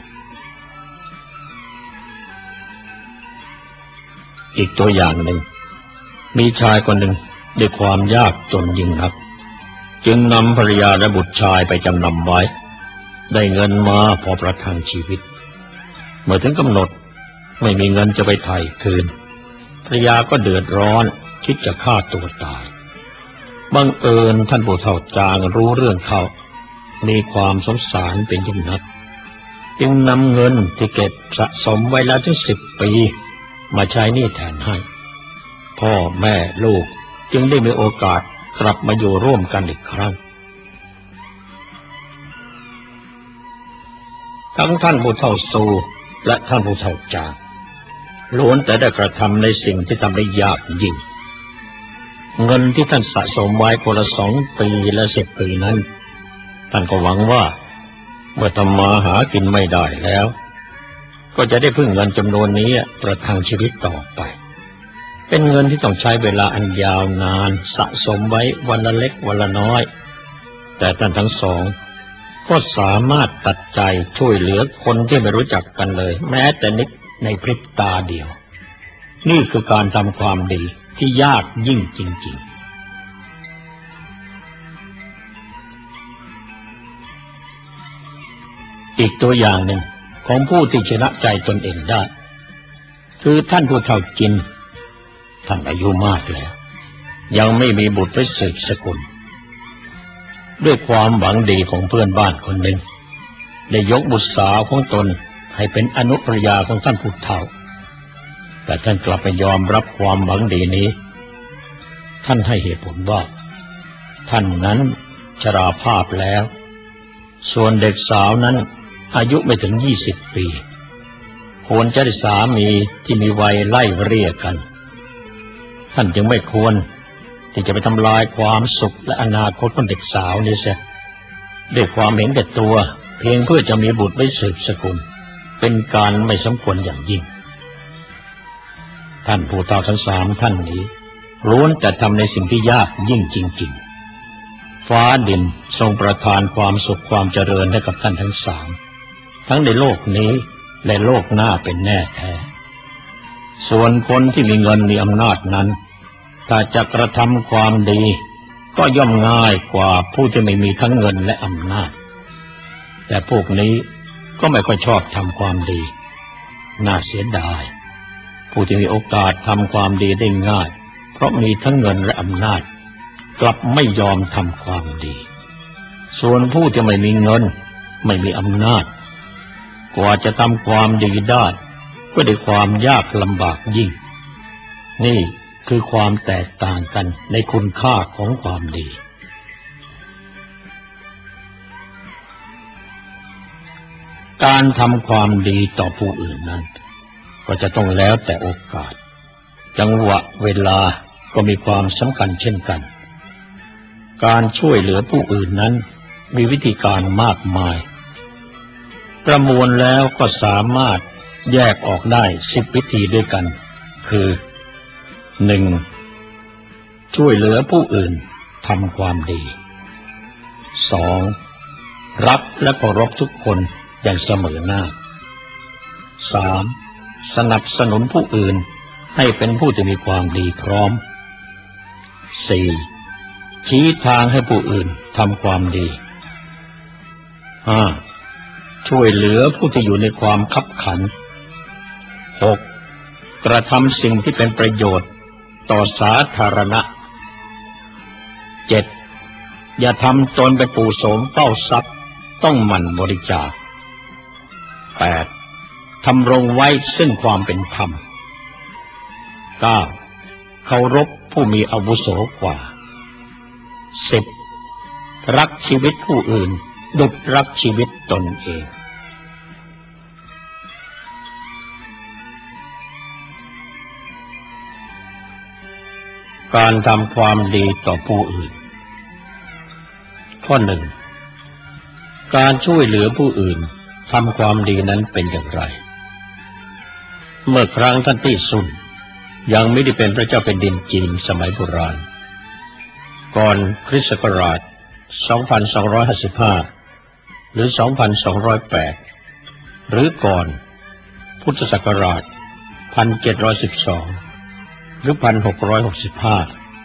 อีกตัวอย่างหนึ่งมีชายคนหนึ่งด้วยความยากจนยิ่งนักจึงนำภรรยาและบุตรชายไปจำนำไว้ได้เงินมาพอประทังชีวิตเมื่อถึงกำหนดไม่มีเงินจะไปไถ่คืนภรรยาก็เดือดร้อนคิดจะฆ่าตัวตายบังเอิญท่านผู้เฒ่าจางรู้เรื่องเขามีความสงสารเป็นยิ่งนักจึงนำเงินที่เก็บสะสมไว้แล้วถึงสิบปีมาใช้หนี้แทนให้พ่อแม่ลูกจึงได้มีโอกาสกลับมาอยู่ร่วมกันอีกครั้งทั้งท่านผู้เฒ่าโซและท่านผู้เฒ่าจางล้วนแต่ได้กระทำในสิ่งที่ทำได้ยากยิ่งเงินที่ท่านสะสมไว้คนละสองปีและสิบปีนั้นท่านก็หวังว่าเมื่อทำมาหากินไม่ได้แล้วก็จะได้พึ่งเงินจำนวนนี้ประทังชีวิตต่อไปเป็นเงินที่ต้องใช้เวลาอันยาวนานสะสมไว้วันละเล็กวันละน้อยแต่ท่านทั้งสองก็สามารถตัดใจช่วยเหลือคนที่ไม่รู้จักกันเลยแม้แต่นิดในพริบตาเดียวนี่คือการทำความดีที่ยากยิ่งจริงๆอีกตัวอย่างหนึ่งของผู้ที่ชนะใจตนเองได้คือท่านผู้เฒ่าจินท่านอายุมากแล้วยังไม่มีบุตรไปสืบสกุลด้วยความหวังดีของเพื่อนบ้านคนหนึ่งได้ยกบุตรสาวของตนให้เป็นอนุภรรยาของท่านผู้เฒ่าแต่ท่านกลับไม่ยอมรับความหวังดีนี้ท่านให้เหตุผลว่าท่านนั้นชราภาพแล้วส่วนเด็กสาวนั้นอายุไม่ถึงยี่สิบปีควรจะได้สามีที่มีวัยไล่เลี่ยกันท่านจึงไม่ควรที่จะไปทำลายความสุขและอนาคตของเด็กสาวนี้เสียด้วยความเห็นแก่ตัวเพียงเพื่อจะมีบุตรไว้สืบสกุลเป็นการไม่สมควรอย่างยิ่งท่านผู้เฒ่าทั้งสามท่านนี้ล้วนแต่ทำในสิ่งที่ยากยิ่งจริงๆฟ้าดินทรงประทานความสุขความเจริญให้กับท่านทั้งสามทั้งในโลกนี้และโลกหน้าเป็นแน่แท้ส่วนคนที่มีเงินมีอำนาจนั้นถ้าจะกระทำความดีก็ย่อมง่ายกว่าผู้ที่ไม่มีทั้งเงินและอำนาจแต่พวกนี้ก็ไม่ค่อยชอบทำความดีน่าเสียดายผู้ที่มีโอกาสทำความดีได้ง่ายเพราะมีทั้งเงินและอำนาจกลับไม่ยอมทำความดีส่วนผู้ที่ไม่มีเงินไม่มีอำนาจกว่าจะทำความดีได้ก็ด้วยความยากลำบากยิ่งนี่คือความแตกต่างกันในคุณค่าของความดีการทำความดีต่อผู้อื่นนั้นก็จะต้องแล้วแต่โอกาสจังหวะเวลาก็มีความสำคัญเช่นกันการช่วยเหลือผู้อื่นนั้นมีวิธีการมากมายประมวลแล้วก็สามารถแยกออกได้สิบวิธีด้วยกันคือหนึ่งช่วยเหลือผู้อื่นทำความดีสองรักและเคารพทุกคนอย่างเสมอหน้าสามสนับสนุนผู้อื่นให้เป็นผู้ที่มีความดีพร้อมสี่ชี้ทางให้ผู้อื่นทำความดีห้าช่วยเหลือผู้ที่อยู่ในความคับขันหกกระทำสิ่งที่เป็นประโยชน์ต่อสาธารณะเจ็ดอย่าทำตนเป็นปู่โสมเฝ้าทรัพย์ต้องหมั่นบริจาคแปดทำรงไว้ซึ่งความเป็นธรรมเก้าเคารพผู้มีอาวุโสกว่าสิบรักชีวิตผู้อื่นดุจรักชีวิตตนเองการทำความดีต่อผู้อื่นข้อหนึ่งการช่วยเหลือผู้อื่นทำความดีนั้นเป็นอย่างไรเมื่อครั้งท่านตี้ซุนยังไม่ได้เป็นพระเจ้าแผ่นดินจีนสมัยโบราณก่อนคริสต์ศักราชสองพันสองร้อยห้าสิบห้าหรือสองพันสองร้อยแปดหรือก่อนพุทธศักราชหนึ่งพันเจ็ดร้อยสิบสองหรือหนึ่งพันหกร้อยหกสิบห้า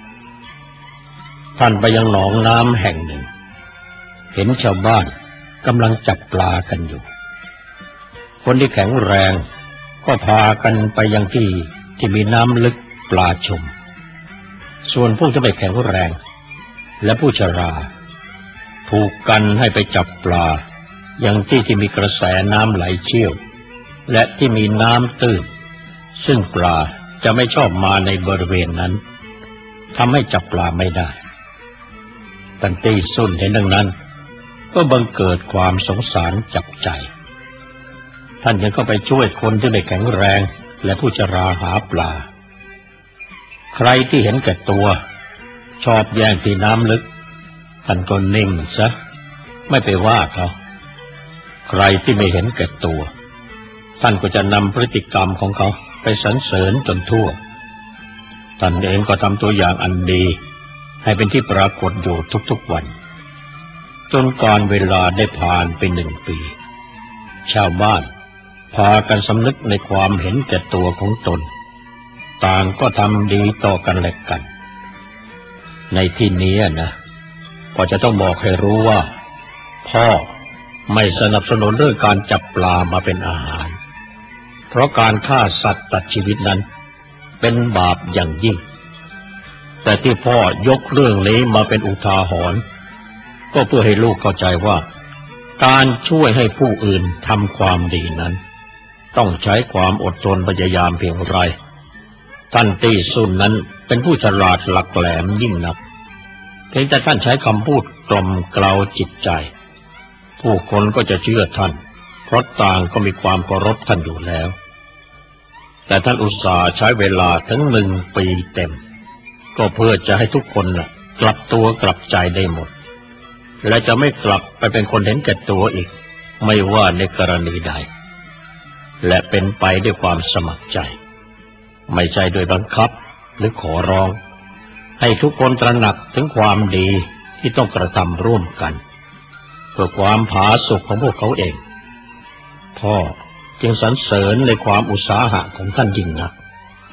ท่านไปยังหนองน้ำแห่งหนึ่งเห็นชาวบ้านกำลังจับปลากันอยู่คนที่แข็งแรงก็พากันไปยังที่ที่มีน้ำลึกปลาชมส่วนผู้ที่ไม่แข็งแรงและผู้ชราถูกกันให้ไปจับปลายังที่ที่มีกระแสน้ำไหลเชี่ยวและที่มีน้ำตื้นซึ่งปลาจะไม่ชอบมาในบริเวณนั้นทำให้จับปลาไม่ได้ท่านตี้ซุนเห็นดังนั้นก็บังเกิดความสงสารจับใจท่านจึงเข้าไปช่วยคนที่ไม่แข็งแรงและผู้ชราหาปลาใครที่เห็นแก่ตัวชอบแย่งที่น้ำลึกท่านก็นิ่งซะไม่ไปว่าเขาใครที่ไม่เห็นแก่ตัวท่านก็จะนำพฤติกรรมของเขาไปสรรเสริญจนทั่วท่านเองก็ทำตัวอย่างอันดีให้เป็นที่ปรากฏอยู่ทุกๆวันจนการเวลาได้ผ่านไปหนึ่งปีชาวบ้านพากันสำนึกในความเห็นแก่ตัวของตนต่างก็ทำดีต่อกันและกันในที่นี้นะก็จะต้องบอกให้รู้ว่าพ่อไม่สนับสนุนเรื่องการจับปลามาเป็นอาหารเพราะการฆ่าสัตว์ตัดชีวิตนั้นเป็นบาปอย่างยิ่งแต่ที่พ่อยกเรื่องนี้มาเป็นอุทาหรณ์ก็เพื่อให้ลูกเข้าใจว่าการช่วยให้ผู้อื่นทำความดีนั้นต้องใช้ความอดทนพยายามเพียงไรท่านตี้ซุนนั้นเป็นผู้ฉลาดหลักแหลมยิ่งนักเพียงแต่ท่านใช้คำพูดกล่อมเกลาจิตใจผู้คนก็จะเชื่อท่านเพราะต่างก็มีความเคารพท่านอยู่แล้วแต่ท่านอุตส่าห์ใช้เวลาถึงหนึ่งปีเต็มก็เพื่อจะให้ทุกคนน่ะกลับตัวกลับใจได้หมดและจะไม่กลับไปเป็นคนเห็นแก่ตัวอีกไม่ว่าในกรณีใดและเป็นไปด้วยความสมัครใจไม่ใช่โดยบังคับหรือขอร้องให้ทุกคนตระหนักถึงความดีที่ต้องกระทำร่วมกันเพื่อความผาสุกของพวกเขาเองพ่อจึงสรรเสริญในความอุตสาหะของท่านยิ่งนัก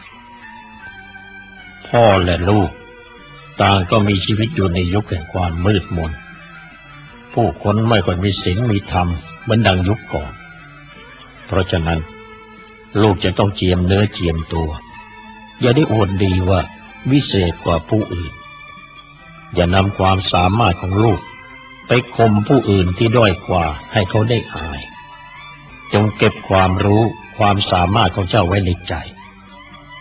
พ่อและลูกต่างก็มีชีวิตอยู่ในยุคแห่งความมืดมนผู้คนไม่ค่อยมีศีลมีธรรมเหมือนดังยุคก่อนเพราะฉะนั้นลูกจะต้องเจียมเนื้อเจียมตัวอย่าได้อวดดีว่าวิเศษกว่าผู้อื่นอย่านำความสามารถของลูกไปข่มผู้อื่นที่ด้อยกว่าให้เขาได้อายจงเก็บความรู้ความสามารถของเจ้าไว้ในใจ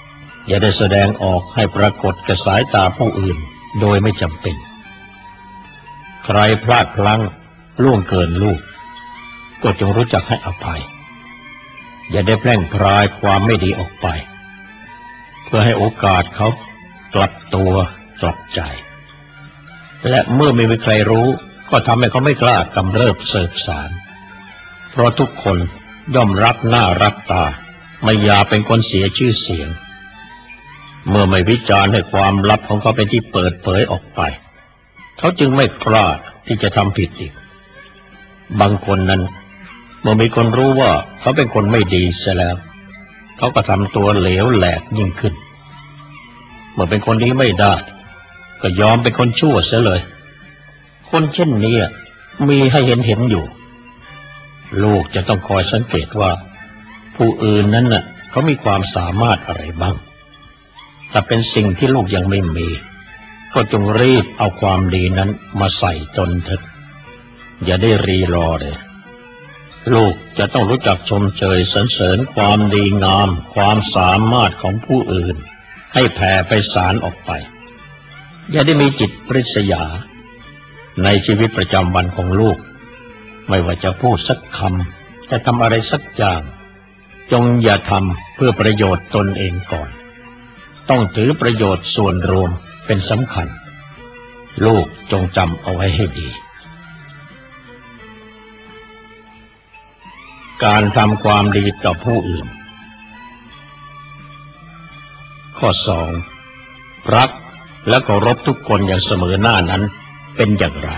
อย่าได้แสดงออกให้ปรากฏแก่สายตาผู้อื่นโดยไม่จำเป็นใครพลาดพลั้งล่วงเกินลูกก็จงรู้จักให้อภัยอย่าได้แพร่งพรายความไม่ดีออกไปเพื่อให้โอกาสเขากลับตัวกลับใจและเมื่อไม่มีใครรู้ก็ทำให้เขาไม่กล้ากำเริบเสบสารเพราะทุกคนย่อมรักหน้ารักตาไม่อยากเป็นคนเสียชื่อเสียงเมื่อไม่วิจารณ์ให้ความลับของเขาเป็นที่เปิดเผยออกไปเขาจึงไม่กล้าที่จะทำผิดอีกบางคนนั้นเมื่อมีคนรู้ว่าเขาเป็นคนไม่ดีเสียแล้วเขาก็ทำตัวเหลวแหลกยิ่งขึ้นเมื่อเป็นคนดีไม่ได้ก็ยอมเป็นคนชั่วเสียเลยคนเช่นนี้มีให้เห็นเห็นอยู่ลูกจะต้องคอยสังเกตว่าผู้อื่นนั้นน่ะเขามีความสามารถอะไรบ้างแต่เป็นสิ่งที่ลูกยังไม่มีก็จงรีบเอาความดีนั้นมาใส่ตนเถิดอย่าได้รีรอเลยลูกจะต้องรู้จักชมเชยสรรเสริญความดีงามความสามารถของผู้อื่นให้แผ่ไปสารออกไปอย่าได้มีจิตริษยาในชีวิตประจำวันของลูกไม่ว่าจะพูดสักคำจะทำอะไรสักอย่างจงอย่าทำเพื่อประโยชน์ตนเองก่อนต้องถือประโยชน์ส่วนรวมเป็นสำคัญลูกจงจำเอาไว้ให้ดีการทำความดีต่อผู้อื่นข้อสองรักและเคารพทุกคนอย่างเสมอหน้านั้นเป็นอย่างไร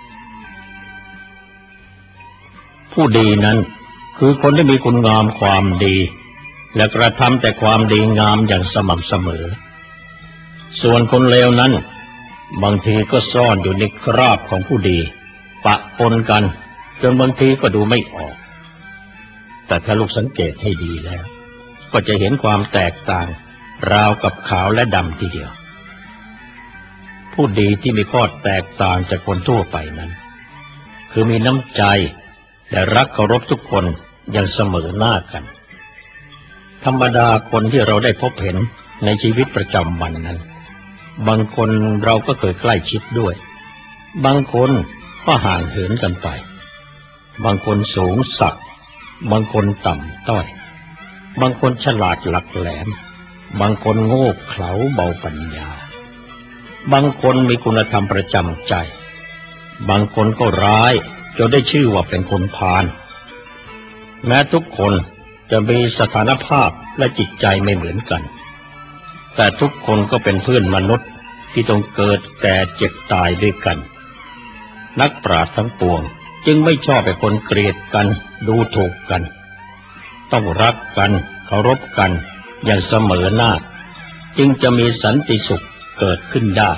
ผู้ดีนั้นคือคนที่มีคุณงามความดีและกระทำแต่ความดีงามอย่างสม่ำเสมอส่วนคนเลวนั้นบางทีก็ซ่อนอยู่ในคราบของผู้ดีปะปนกันจนบางทีก็ดูไม่ออกแต่ถ้าลูกสังเกตให้ดีแล้วก็จะเห็นความแตกต่างราวกับขาวและดำทีเดียวผู้ดีที่มีข้อแตกต่างจากคนทั่วไปนั้นคือมีน้ำใจและรักเคารพทุกคนอย่างเสมอหน้ากันธรรมดาคนที่เราได้พบเห็นในชีวิตประจำวันนั้นบางคนเราก็เคยใกล้ชิดด้วยบางคนก็ห่างเหินกันไปบางคนสูงสักบางคนต่ำต้อยบางคนฉลาดหลักแหลมบางคนโง่เขลาเบาปัญญาบางคนมีคุณธรรมประจำใจบางคนก็ร้ายจนได้ชื่อว่าเป็นคนพาลแม้ทุกคนจะมีสถานภาพและจิตใจไม่เหมือนกันแต่ทุกคนก็เป็นเพื่อนมนุษย์ที่ต้องเกิดแก่เจ็บตายด้วยกันนักปราชญ์ทั้งปวงจึงไม่ชอบให้คนเกลียดกันดูถูกกันต้องรักกันเคารพกันอย่างเสมอหน้าจึงจะมีสันติสุขเกิดขึ้นได้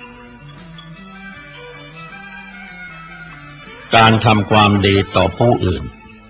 การทำความดีต่อผู้อื่น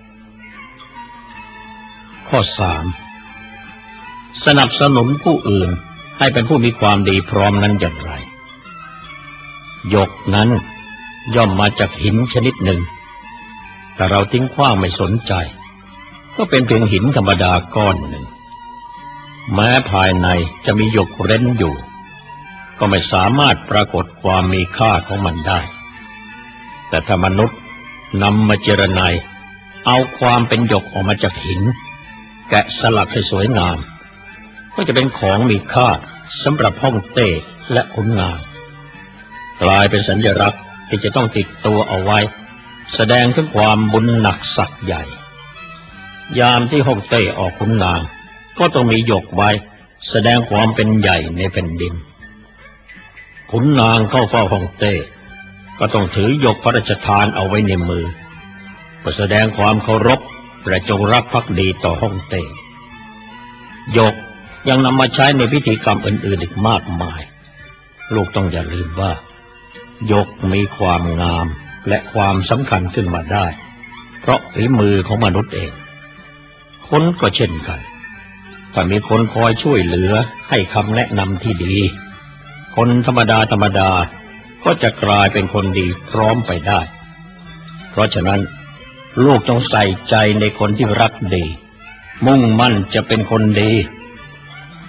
ข้อสามสนับสนุนผู้อื่นให้เป็นผู้มีความดีพร้อมนั้นอย่างไรหยกนั้นย่อมมาจากหินชนิดหนึ่งแต่เราทิ้งขว้างไม่สนใจก็เป็นเพียงหินธรรมดาก้อนหนึ่งแม้ภายในจะมีหยกเร้นอยู่ก็ไม่สามารถปรากฏความมีค่าของมันได้แต่ถ้ามนุษย์นำมาเจรไนเอาความเป็นหยกออกมาจากหินแกะสลักให้สวยงามก็จะเป็นของมีค่าสำหรับฮ่องเต้และขุนนางกลายเป็นสัญลักษณ์ที่จะต้องติดตัวเอาไว้แสดงถึงความบุญหนักศักดิ์ใหญ่ยามที่ฮ่องเต้ออกขุนนางก็ต้องมีหยกไว้แสดงความเป็นใหญ่ในแผ่นดินขุนนางเข้าเฝ้าฮ่องเต้ก็ต้องถือหยกพระราชทานเอาไว้ในมือเพื่อแสดงความเคารพและจงรักภักดีต่อฮ่องเต้หยกยังนำมาใช้ในพิธีกรรมอื่นๆอีกมากมายลูกต้องอย่าลืมว่าหยกมีความงามและความสำคัญขึ้นมาได้เพราะฝีมือของมนุษย์เองคนก็เช่นกันถ้ามีคนคอยช่วยเหลือให้คำแนะนำที่ดีคนธรรมดาธรรมดาก็จะกลายเป็นคนดีพร้อมไปได้เพราะฉะนั้นลูกต้องใส่ใจในคนที่รักดีมุ่งมั่นจะเป็นคนดี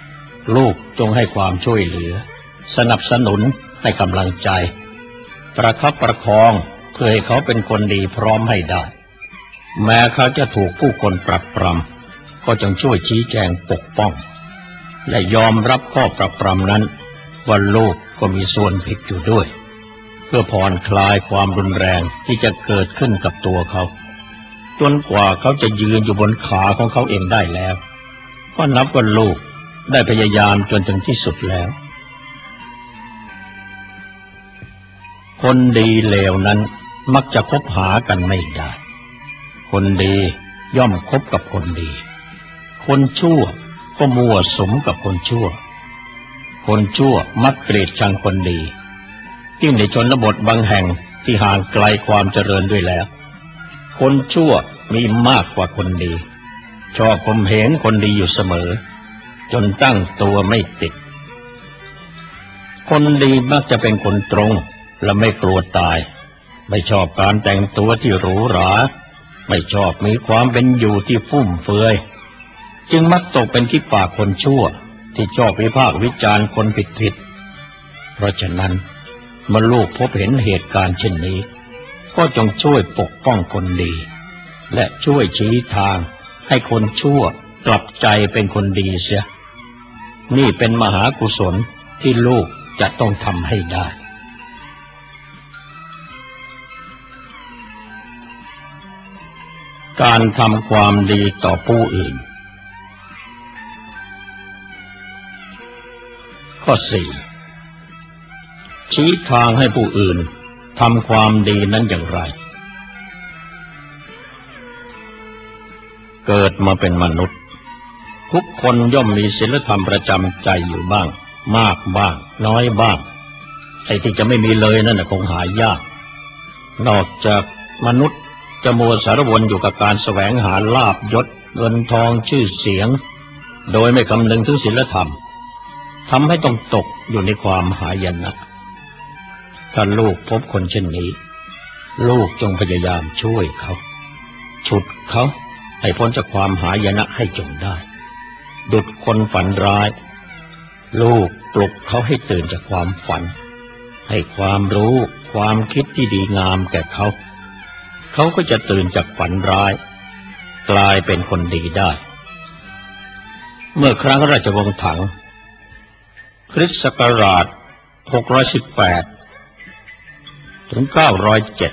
ลูกจงให้ความช่วยเหลือสนับสนุนให้กำลังใจประคับประคองเพื่อให้เขาเป็นคนดีพร้อมให้ได้แม้เขาจะถูกผู้คนปรับปรำก็จงช่วยชี้แจงปกป้องและยอมรับข้อปรับปรำนั้นว่าลูกก็มีส่วนผิดอยู่ด้วยเพื่อผ่อนคลายความรุนแรงที่จะเกิดขึ้นกับตัวเขาจนกว่าเขาจะยืนอยู่บนขาของเขาเองได้แล้วก็นับว่าลูกได้พยายามจนถึงที่สุดแล้วคนดีเลวนั้นมักจะคบหากันไม่ได้คนดีย่อมคบกับคนดีคนชั่วก็มั่วสุมกับคนชั่วคนชั่วมักเกลียดชังคนดียิ่งในชนบทบางแห่งที่ห่างไกลความเจริญด้วยแล้วคนชั่วมีมากกว่าคนดีชอบข่มเหงคนดีอยู่เสมอจนตั้งตัวไม่ติดคนดีมักจะเป็นคนตรงและไม่กลัวตายไม่ชอบการแต่งตัวที่หรูหราไม่ชอบมีความเป็นอยู่ที่ฟุ่มเฟือยจึงมักตกเป็นขี้ปากคนชั่วที่ชอบวิพากษ์วิจารณ์คนผิดๆเพราะฉะนั้นเมื่อลูกพบเห็นเหตุการณ์เช่นนี้ก็จงช่วยปกป้องคนดีและช่วยชี้ทางให้คนชั่วกลับใจเป็นคนดีเสียนี่เป็นมหากุศลที่ลูกจะต้องทำให้ได้การทำความดีต่อผู้อื่นข้อสี่ชี้ทางให้ผู้อื่นทำความดีนั้นอย่างไรเกิดมาเป็นมนุษย์ทุกคนย่อมมีศีลธรรมประจำใจอยู่บ้างมากบ้างน้อยบ้างไอ้ที่จะไม่มีเลยนั่นน่ะคงหายากนอกจากมนุษย์จะมัวสารวนอยู่กับการแสวงหาลาภยศเงินทองชื่อเสียงโดยไม่คำนึงถึงศีลธรรมทำให้ต้องตกอยู่ในความหายนะถ้าลูกพบคนเช่นนี้ลูกจงพยายามช่วยเขาฉุดเขาให้พ้นจากความหายนะให้จงได้ดุจคนฝันร้ายลูกปลุกเขาให้ตื่นจากความฝันให้ความรู้ความคิดที่ดีงามแก่เขาเขาก็จะตื่นจากฝันร้ายกลายเป็นคนดีได้เมื่อครั้งราชวงศ์ถังคริสต์ศักราชหกร้อยสิบแปดถึงเก้าร้อยเจ็ด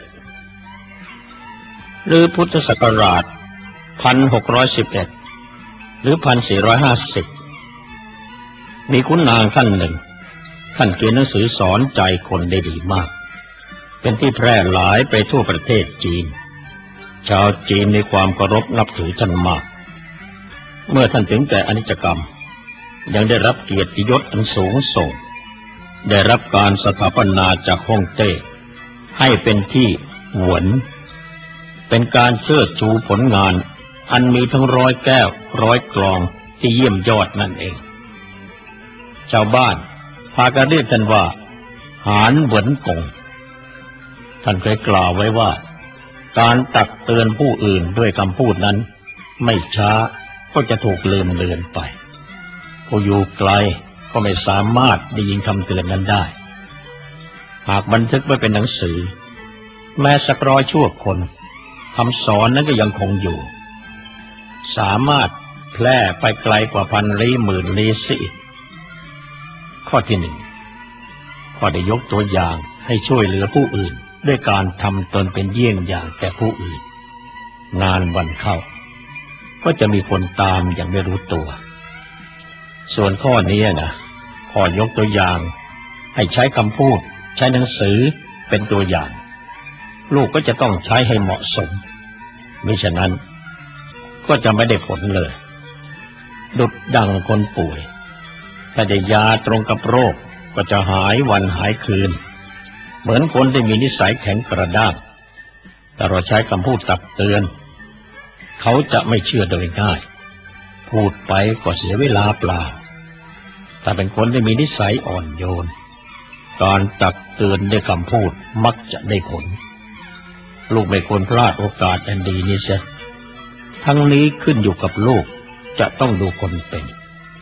หรือพุทธศักราชหนึ่งพันหกร้อยสิบเอ็ดหรือหนึ่งพันสี่ร้อยห้าสิบมีขุนนางท่านหนึ่งท่านเขียนหนังสือสอนใจคนได้ดีมากเป็นที่แพร่หลายไปทั่วประเทศจีนชาวจีนมีความเคารพนับถือท่านมากเมื่อท่านถึงแก่อนิจกรรมยังได้รับเกียรติยศอันสูงส่งได้รับการสถาปนาจากฮ่องเต้ให้เป็นที่หวนเป็นการเชิดชูผลงานอันมีทั้งร้อยแก้วร้อยกลองที่เยี่ยมยอดนั่นเองชาวบ้านพากันเรียกท่านว่าหานเหวินกงท่านเคยกล่าวไว้ว่าการตักเตือนผู้อื่นด้วยคำพูดนั้นไม่ช้าก็จะถูกลืมเลือนไปผู้อยู่ไกลก็ไม่สามารถได้ยินคำเตือนนั้นได้หากบันทึกไว้เป็นหนังสือแม้สักร้อยชั่วคนคำสอนนั้นก็ยังคงอยู่สามารถแพร่ไปไกลกว่าพันลี้หมื่นลี้สิข้อที่หนึ่งข้อได้ยกตัวอย่างให้ช่วยเหลือผู้อื่นด้วยการทำตนเป็นเยี่ยงอย่างแก่ผู้อื่นนานวันเข้าก็จะมีคนตามอย่างไม่รู้ตัวส่วนข้อนี้นะข้อยกตัวอย่างให้ใช้คำพูดใช้หนังสือเป็นตัวอย่างลูกก็จะต้องใช้ให้เหมาะสมมิฉะนั้นก็จะไม่ได้ผลเลยดุจดังคนป่วยถ้าได้ยาตรงกับโรคก็จะหายวันหายคืนเหมือนคนที่มีนิสัยแข็งกระด้างแต่เราใช้คำพูดตักเตือนเขาจะไม่เชื่อโดยง่ายพูดไปก็เสียเวลาเปล่าแต่เป็นคนที่มีนิสัยอ่อนโยนการตักเตือนด้วยคำพูดมักจะได้ผลลูกไม่ควรพลาดโอกาสอันดีนี้เสียทั้งนี้ขึ้นอยู่กับลูกจะต้องดูคนเป็น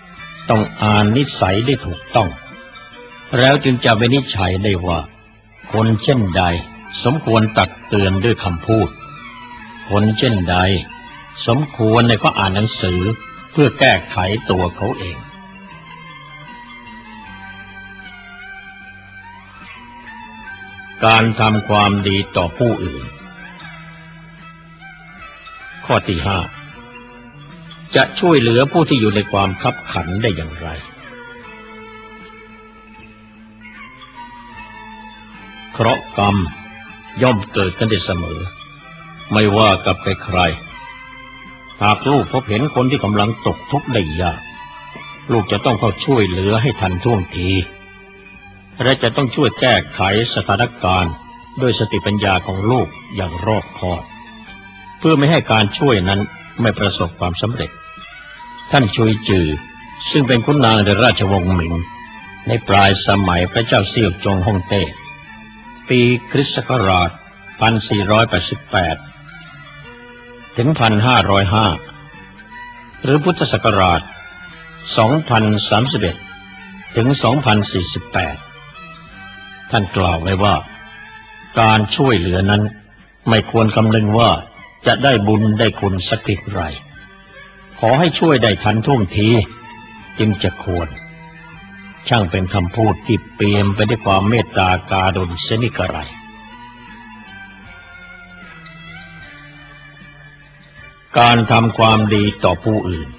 ต้องอ่านนิสัยได้ถูกต้องแล้วจึงจะวินิจฉัยได้ว่าคนเช่นใดสมควรตักเตือนด้วยคำพูดคนเช่นใดสมควรในก็อ่านหนังสือเพื่อแก้ไขตัวเขาเองการทำความดีต่อผู้อื่นข้อที่ห้าจะช่วยเหลือผู้ที่อยู่ในความคับขันได้อย่างไรเคราะห์กรรมย่อมเกิดกันได้เสมอไม่ว่ากับใครหากลูกพบเห็นคนที่กำลังตกทุกข์ได้ยากลูกจะต้องเข้าช่วยเหลือให้ทันท่วงทีและจะต้องช่วยแก้ไขสถานการณ์ด้วยสติปัญญาของลูกอย่างรอบคอบเพื่อไม่ให้การช่วยนั้นไม่ประสบความสำเร็จท่านชุยจือซึ่งเป็นขุนนางในราชวงศ์หมิงในปลายสมัยพระเจ้าเซี่ยวจงฮ่องเต้ปีคริสต์ศักราชหนึ่งพันสี่ร้อยแปดสิบแปดถึงหนึ่งพันห้าร้อยห้าหรือพุทธศักราชสองพันสามสิบเอ็ดถึงสองพันสี่สิบแปดท่านกล่าวไว้ว่าการช่วยเหลือนั้นไม่ควรคำนึงว่าจะได้บุญได้คุณสักเพียงไรขอให้ช่วยได้ทันท่วงทีจึงจะควรช่างเป็นคำพูดที่เปี่ยมไปด้วยความเมตตาการุณเสียนิกระไรการทำความดีต่อผู้อื่น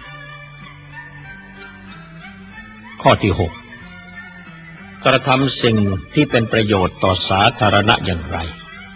ข้อที่หกกระทำสิ่งที่เป็นประโยชน์ต่อสาธารณะอย่างไร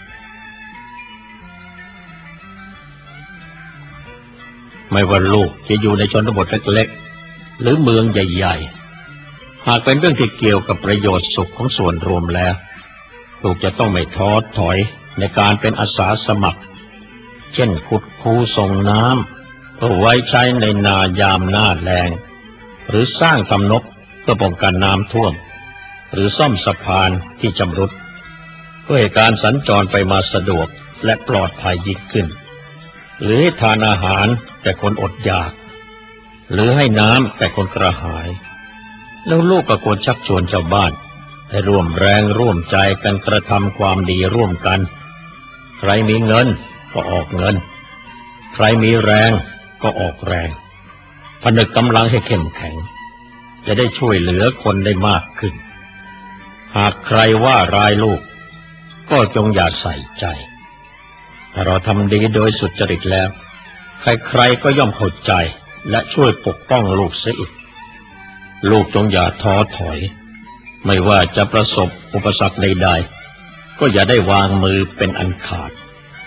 ไม่ว่าลูกจะอยู่ในชนบทเล็กๆหรือเมืองใหญ่ๆหากเป็นเรื่องที่เกี่ยวกับประโยชน์สุขของส่วนรวมแล้วลูกจะต้องไม่ท้อถอยในการเป็นอาสาสมัครเช่นขุดคูส่งน้ำเพื่อไว้ใช้ในนายามหน้าแล้งหรือสร้างทำนบเพื่อป้องกันน้ำท่วมหรือซ่อมสะพานที่ชำรุดเพื่อให้การสัญจรไปมาสะดวกและปลอดภัยยิ่งขึ้นหรือให้ทานอาหารแก่คนอดอยากหรือให้น้ำแก่คนกระหายแล้วลูกก็ควรชักชวนชาวบ้านให้ร่วมแรงร่วมใจกันกระทำความดีร่วมกันใครมีเงินก็ออกเงินใครมีแรงก็ออกแรงผนึกกำลังให้เข้มแข็งจะได้ช่วยเหลือคนได้มากขึ้นหากใครว่าร้ายลูกก็จงอย่าใส่ใจถ้าเราทำดีโดยสุจริตแล้วใครๆก็ย่อมเข้าใจและช่วยปกป้องลูกเสียอีกลูกจงอย่าท้อถอยไม่ว่าจะประสบอุปสรรคใดๆก็อย่าได้วางมือเป็นอันขาด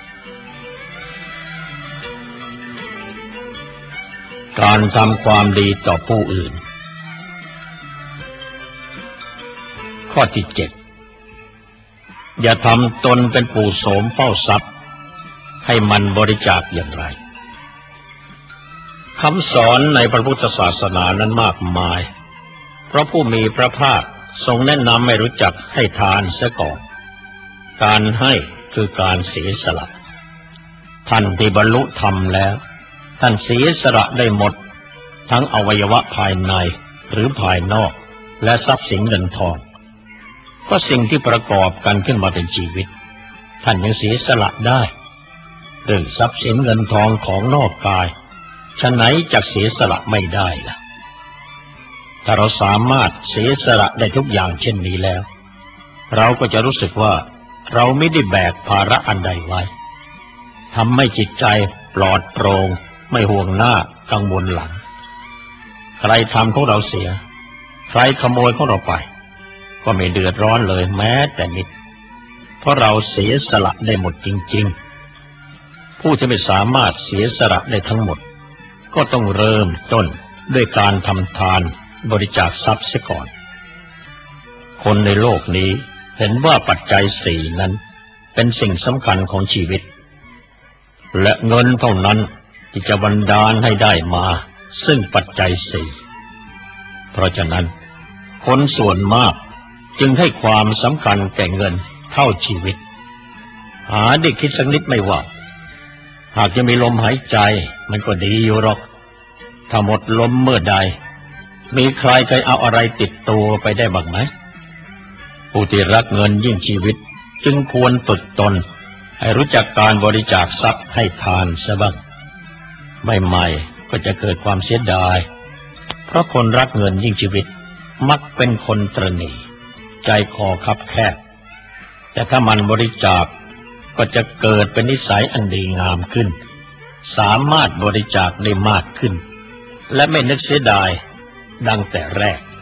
การทำความดีต่อผู้อื่นข้อที่เจ็ดอย่าทำตนเป็นปู่โสมเฝ้าทรัพย์ให้มันบริจาคอย่างไรคำสอนในพระพุทธศาสนานั้นมากมายเพราะผู้มีพระภาคทรงแนะนำให้รู้จักให้ทานเสียก่อนการให้คือการเสียสละท่านที่บรรลุธรรมแล้วท่านเสียสละได้หมดทั้งอวัยวะภายในหรือภายนอกและทรัพย์สินเงินทองเพราะสิ่งที่ประกอบกันขึ้นมาเป็นชีวิตท่านยังเสียสละได้เรื่องทรัพย์สินเงินทองของนอกกายฉะไหนจักเสียสละไม่ได้ล่ะถ้าเราสามารถเสียสละได้ทุกอย่างเช่นนี้แล้วเราก็จะรู้สึกว่าเราไม่ได้แบกภาระอันใดไว้ทำให้จิตใจปลอดโปร่งไม่ห่วงหน้ากังวลหลังใครทำของเราเสียใครขโมยของเราไปก็ไม่เดือดร้อนเลยแม้แต่นิดเพราะเราเสียสละได้หมดจริงๆผู้ที่ไม่สามารถเสียสละได้ทั้งหมดก็ต้องเริ่มต้นด้วยการทำทานบริจาคทรัพย์เสียก่อนคนในโลกนี้เห็นว่าปัจจัยสี่นั้นเป็นสิ่งสำคัญของชีวิตและเงินเท่านั้นที่จะบันดาลให้ได้มาซึ่งปัจจัยสี่เพราะฉะนั้นคนส่วนมากจึงให้ความสำคัญแก่เงินเท่าชีวิตหาได้คิดสักนิดไม่ว่าหากจะมีลมหายใจมันก็ดีอยู่หรอกถ้าหมดลมเมื่อใดมีใครเคยเอาอะไรติดตัวไปได้บ้างไหมผู้ที่รักเงินยิ่งชีวิตจึงควรฝึกตนให้รู้จักการบริจาคทรัพย์ให้ทานซะบ้างใหม่ๆก็จะเกิดความเสียดายเพราะคนรักเงินยิ่งชีวิตมักเป็นคนตระหนี่ใจคอคับแคบแต่ถ้ามันบริจาคก็จะเกิดเป็นนิสัยอันดีงามขึ้นสามารถบริจาคได้มากขึ้นและไม่นึกเสียดายดังแต่แรก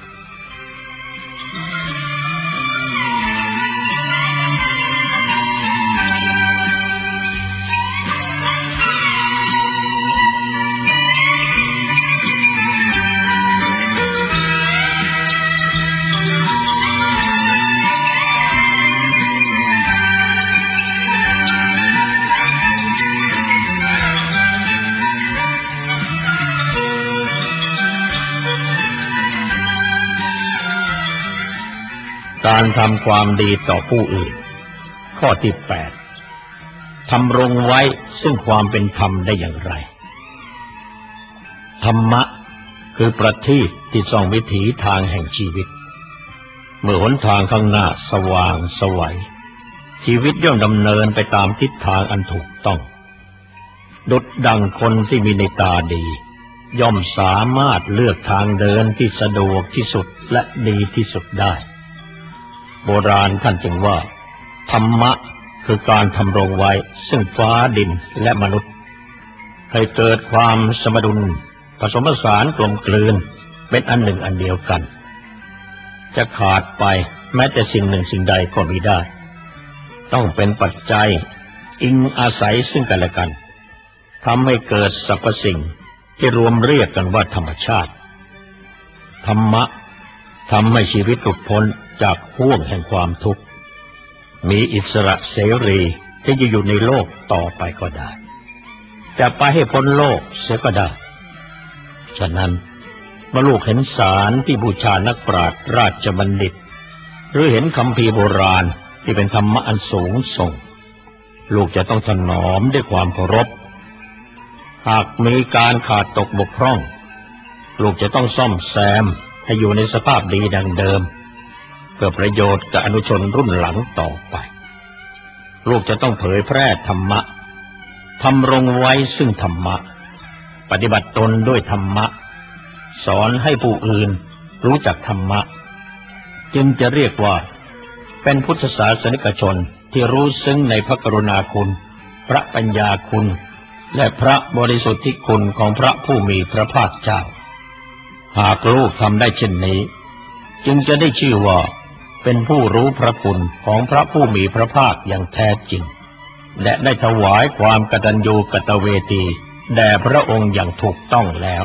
การทำความดีต่อผู้อื่นข้อที่แปดทำรงไว้ซึ่งความเป็นธรรมได้อย่างไรธรรมะคือประทีปที่ส่องวิถีทางแห่งชีวิตเมื่อหนทางข้างหน้าสว่างไสวชีวิตย่อมดำเนินไปตามทิศทางอันถูกต้องดุจดังคนที่มีในตาดีย่อมสามารถเลือกทางเดินที่สะดวกที่สุดและดีที่สุดได้โบราณท่านจึงว่าธรรมะคือการทำรงไว้ซึ่งฟ้าดินและมนุษย์ให้เกิดความสมดุลผสมผสานกลมกลืนเป็นอันหนึ่งอันเดียวกันจะขาดไปแม้แต่สิ่งหนึ่งสิ่งใดก็มิได้ต้องเป็นปัจจัยอิงอาศัยซึ่งกันและกันทำให้เกิดสรรพสิ่งที่รวมเรียกกันว่าธรรมชาติธรรมะทำให้ชีวิตหลุดพ้นจากห่วงแห่งความทุกข์มีอิสระเสรีที่จะอยู่ในโลกต่อไปก็ได้จะไปให้พ้นโลกเสียก็ได้ฉะนั้นเมื่อลูกเห็นสารที่บูชานักปราชญ์ราชบัณฑิตหรือเห็นคัมภีร์โบราณที่เป็นธรรมะอันสูงส่งลูกจะต้องถนอมด้วยความเคารพหากมีการขาดตกบกพร่องลูกจะต้องซ่อมแซมให้อยู่ในสภาพดีดังเดิมเพื่อประโยชน์กับอนุชนรุ่นหลังต่อไปลูกจะต้องเผยแพร่ธรรมะทำรงไว้ซึ่งธรรมะปฏิบัติตนด้วยธรรมะสอนให้ผู้อื่นรู้จักธรรมะจึงจะเรียกว่าเป็นพุทธศาสนิกชนที่รู้ซึ้งในพระกรุณาคุณพระปัญญาคุณและพระบริสุทธิคุณของพระผู้มีพระภาคเจ้าหากลูกทำได้เช่นนี้จึงจะได้ชื่อว่าเป็นผู้รู้พระคุณของพระผู้มีพระภาคอย่างแท้จริงและได้ถวายความกตัญญูกตเวทีแด่พระองค์อย่างถูกต้องแล้ว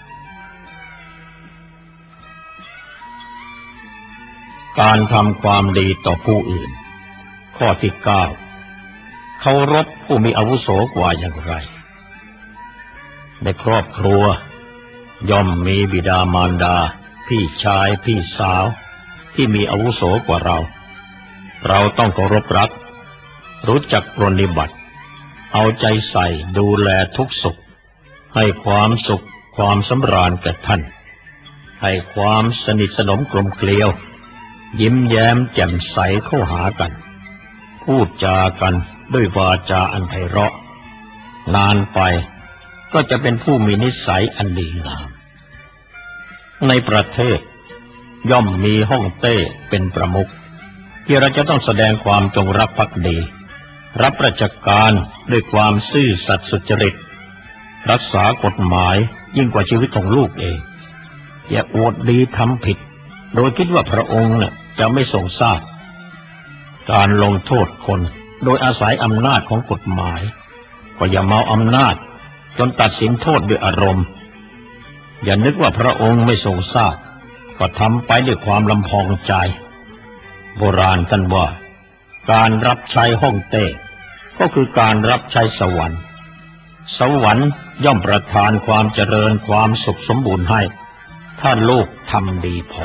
การทำความดีต่อผู้อื่นข้อที่เก้าเคารพผู้มีอาวุโสกว่าอย่างไรในครอบครัวย่อมมีบิดามารดาพี่ชายพี่สาวที่มีอาวุโสกว่าเราเราต้องเคารพรักรู้จักปรนนิบัติเอาใจใส่ดูแลทุกสุขให้ความสุขความสำราญแก่ท่านให้ความสนิทสนมกลมเกลียวยิ้มแย้มแจ่มใสเข้าหากันพูดจากันด้วยวาจาอันไพเราะนานไปก็จะเป็นผู้มีนิสัยอันดีงามในประเทศย่อมมีฮ่องเต้เป็นประมุขที่เราจะต้องแสดงความจงรักภักดีรับราชการด้วยความซื่อสัตย์สุจริตรักษากฎหมายยิ่งกว่าชีวิตของลูกเองอย่าอวดดีทำผิดโดยคิดว่าพระองค์น่ะจะไม่ทรงทราบการลงโทษคนโดยอาศัยอำนาจของกฎหมายก็อย่าเมาอำนาจจนตัดสินโทษด้วยอารมณ์อย่านึกว่าพระองค์ไม่ทรงทราบก็ทำไปด้วยความลำพองใจโบราณท่านว่าการรับใช้ฮ่องเต้ก็คือการรับใช้สวรรค์สวรรค์ย่อมประทานความเจริญความสุขสมบูรณ์ให้ถ้าลูกทำดีพอ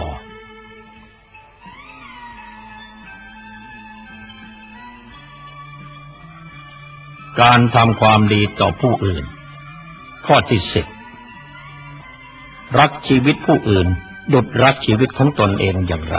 การทำความดีต่อผู้อื่นข้อที่สิบรักชีวิตผู้อื่นดุจรักชีวิตของตนเองอย่างไร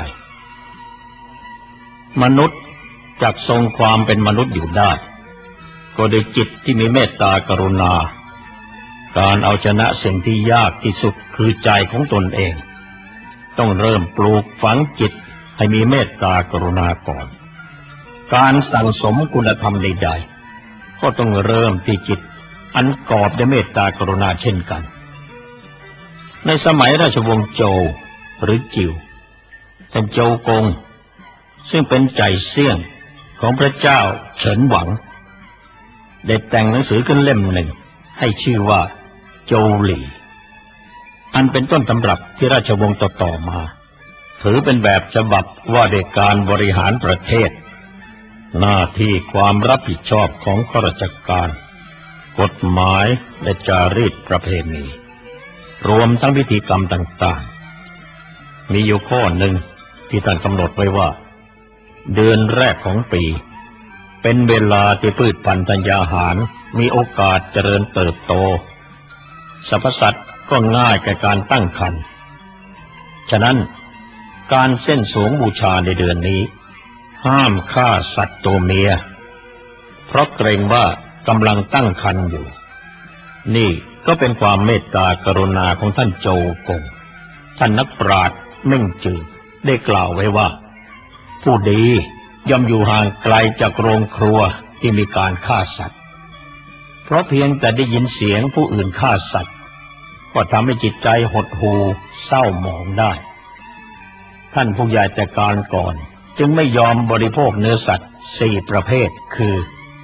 มนุษย์จักทรงความเป็นมนุษย์อยู่ได้ก็โดยจิตที่มีเมตตากรุณาการเอาชนะสิ่งที่ยากที่สุดคือใจของตนเองต้องเริ่มปลูกฝังจิตให้มีเมตตากรุณาก่อนการสั่งสมคุณธรรมใดๆก็ต้องเริ่มที่จิตอันกอบด้วยเมตตากรุณาเช่นกันในสมัยราชวงศ์โจวหรือจิวท่านโจวกงซึ่งเป็นใจเซี่ยงของพระเจ้าเฉินหวังได้แต่งหนังสือขึ้นเล่มหนึ่งให้ชื่อว่าโจวหลี่อันเป็นต้นตำรับที่ราชวงศ์ต่อๆมาถือเป็นแบบฉบับว่าด้วยการบริหารประเทศหน้าที่ความรับผิดชอบของข้าราชการกฎหมายและจารีตประเพณีรวมทั้งพิธีกรรมต่างๆมีอยู่ข้อหนึ่งที่ท่านกำหนดไว้ว่าเดือนแรกของปีเป็นเวลาที่พืชพันธุ์ธัญญาหารมีโอกาสเจริญเติบโตสรรพสัตว์ก็ง่ายแก่การตั้งครรภ์ฉะนั้นการเส้นสวงบูชาในเดือนนี้ห้ามฆ่าสัตว์ตัวเมียเพราะเกรงว่ากำลังตั้งครรภ์อยู่นี่ก็เป็นความเมตตากรุณาของท่านโจวกงท่านนักปราชญ์เม่งจือได้กล่าวไว้ว่าผู้ดีย่อมอยู่ห่างไกลจากโรงครัวที่มีการฆ่าสัตว์เพราะเพียงแต่ได้ยินเสียงผู้อื่นฆ่าสัตว์ก็ทำให้จิตใจหดหู่เศร้าหมองได้ท่านผู้ใหญ่แต่การก่อนจึงไม่ยอมบริโภคเนื้อสัตว์สี่ประเภทคือ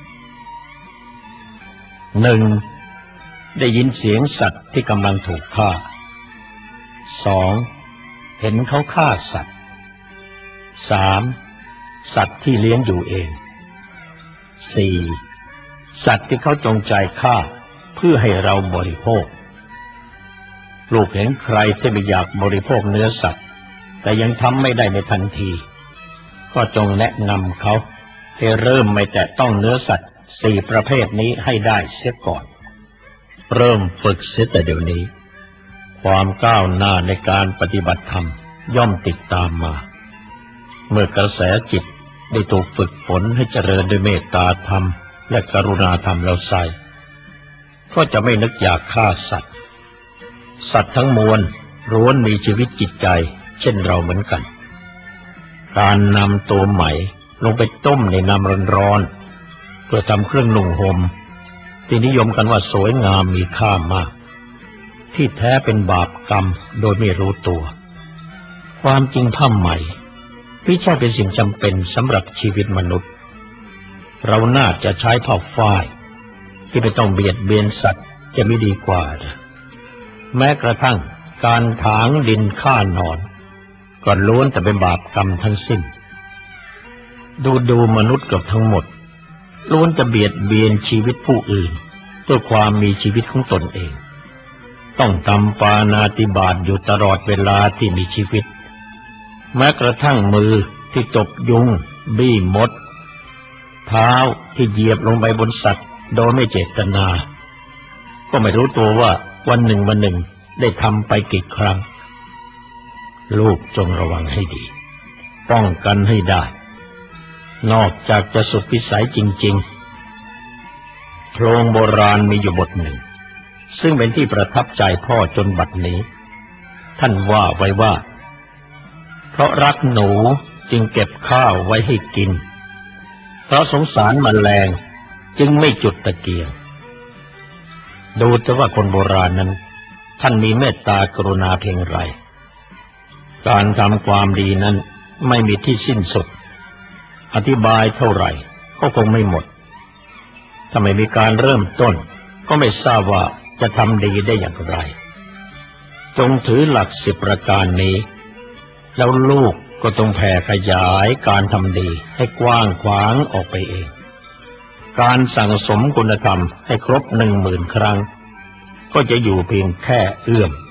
หนึ่งได้ยินเสียงสัตว์ที่กำลังถูกฆ่าสองเห็นเขาฆ่าสัตว์สามสัตว์ที่เลี้ยงอยู่เองสี่สัตว์ที่เขาจงใจฆ่าเพื่อให้เราบริโภคลูกเห็นใครที่ไม่อยากบริโภคเนื้อสัตว์แต่ยังทำไม่ได้ในทันทีก็จงแนะนำเขาให้เริ่มไม่แตะต้องเนื้อสัตว์สี่ประเภทนี้ให้ได้เสียก่อนเริ่มฝึกเสียแต่เดี๋ยวนี้ความก้าวหน้าในการปฏิบัติธรรมย่อมติดตามมาเมื่อกระแสจิตได้ถูกฝึกฝนให้เจริญด้วยเมตตาธรรมและกรุณาธรรมแล้วไซก็จะไม่นึกอยากฆ่าสัตว์สัตว์ทั้งมวลล้วนมีชีวิตจิตใจเช่นเราเหมือนกันการนำตัวไหมลงไปต้มในน้ำร้อนๆเพื่อทำเครื่องนุ่งห่มที่นิยมกันว่าสวยงามมีค่ามากที่แท้เป็นบาปกรรมโดยไม่รู้ตัวความจริงผ้าไหมไม่ใช่เป็นสิ่งจำเป็นสำหรับชีวิตมนุษย์เราน่าจะใช้ผ้าฝ้ายที่ไม่ต้องเบียดเบียนสัตว์จะไม่ดีกว่านะแม้กระทั่งการถางดินฆ่าหนอนก็ล้วนแต่เป็นบาปกรรมทั้งสิ้นดูดูมนุษย์เกือบทั้งหมดล้วนจะเบียดเบียนชีวิตผู้อื่นด้วยความมีชีวิตของตนเองต้องทำปาณาติบาตอยู่ตลอดเวลาที่มีชีวิตแม้กระทั่งมือที่ตบยุงบี้มดเท้าที่เหยียบลงไปบนสัตว์โดยไม่เจตนาก็ไม่รู้ตัวว่าวันหนึ่งวันหนึ่งได้ทำไปกี่ครั้งลูกจงระวังให้ดีป้องกันให้ได้นอกจากจะสุดวิสัยจริงๆโครงโบราณมีอยู่บทหนึ่งซึ่งเป็นที่ประทับใจพ่อจนบัดนี้ท่านว่าไว้ว่าเพราะรักหนูจึงเก็บข้าวไว้ให้กินเพราะสงสารแมลงจึงไม่จุดตะเกียงดูจะว่าคนโบราณนั้นท่านมีเมตตากรุณาเพียงไรการทำความดีนั้นไม่มีที่สิ้นสุดอธิบายเท่าไหร่ก็คงไม่หมดถ้าไม่มีการเริ่มต้นก็ไม่ทราบว่าจะทำดีได้อย่างไรจงถือหลักสิบประการนี้แล้วลูกก็ต้องแผ่ขยายการทำดีให้กว้างขวางออกไปเองการสั่งสมคุณธรรมให้ครบหนึ่งหมื่นครั้งก็จะอยู่เพียงแค่เอื้อม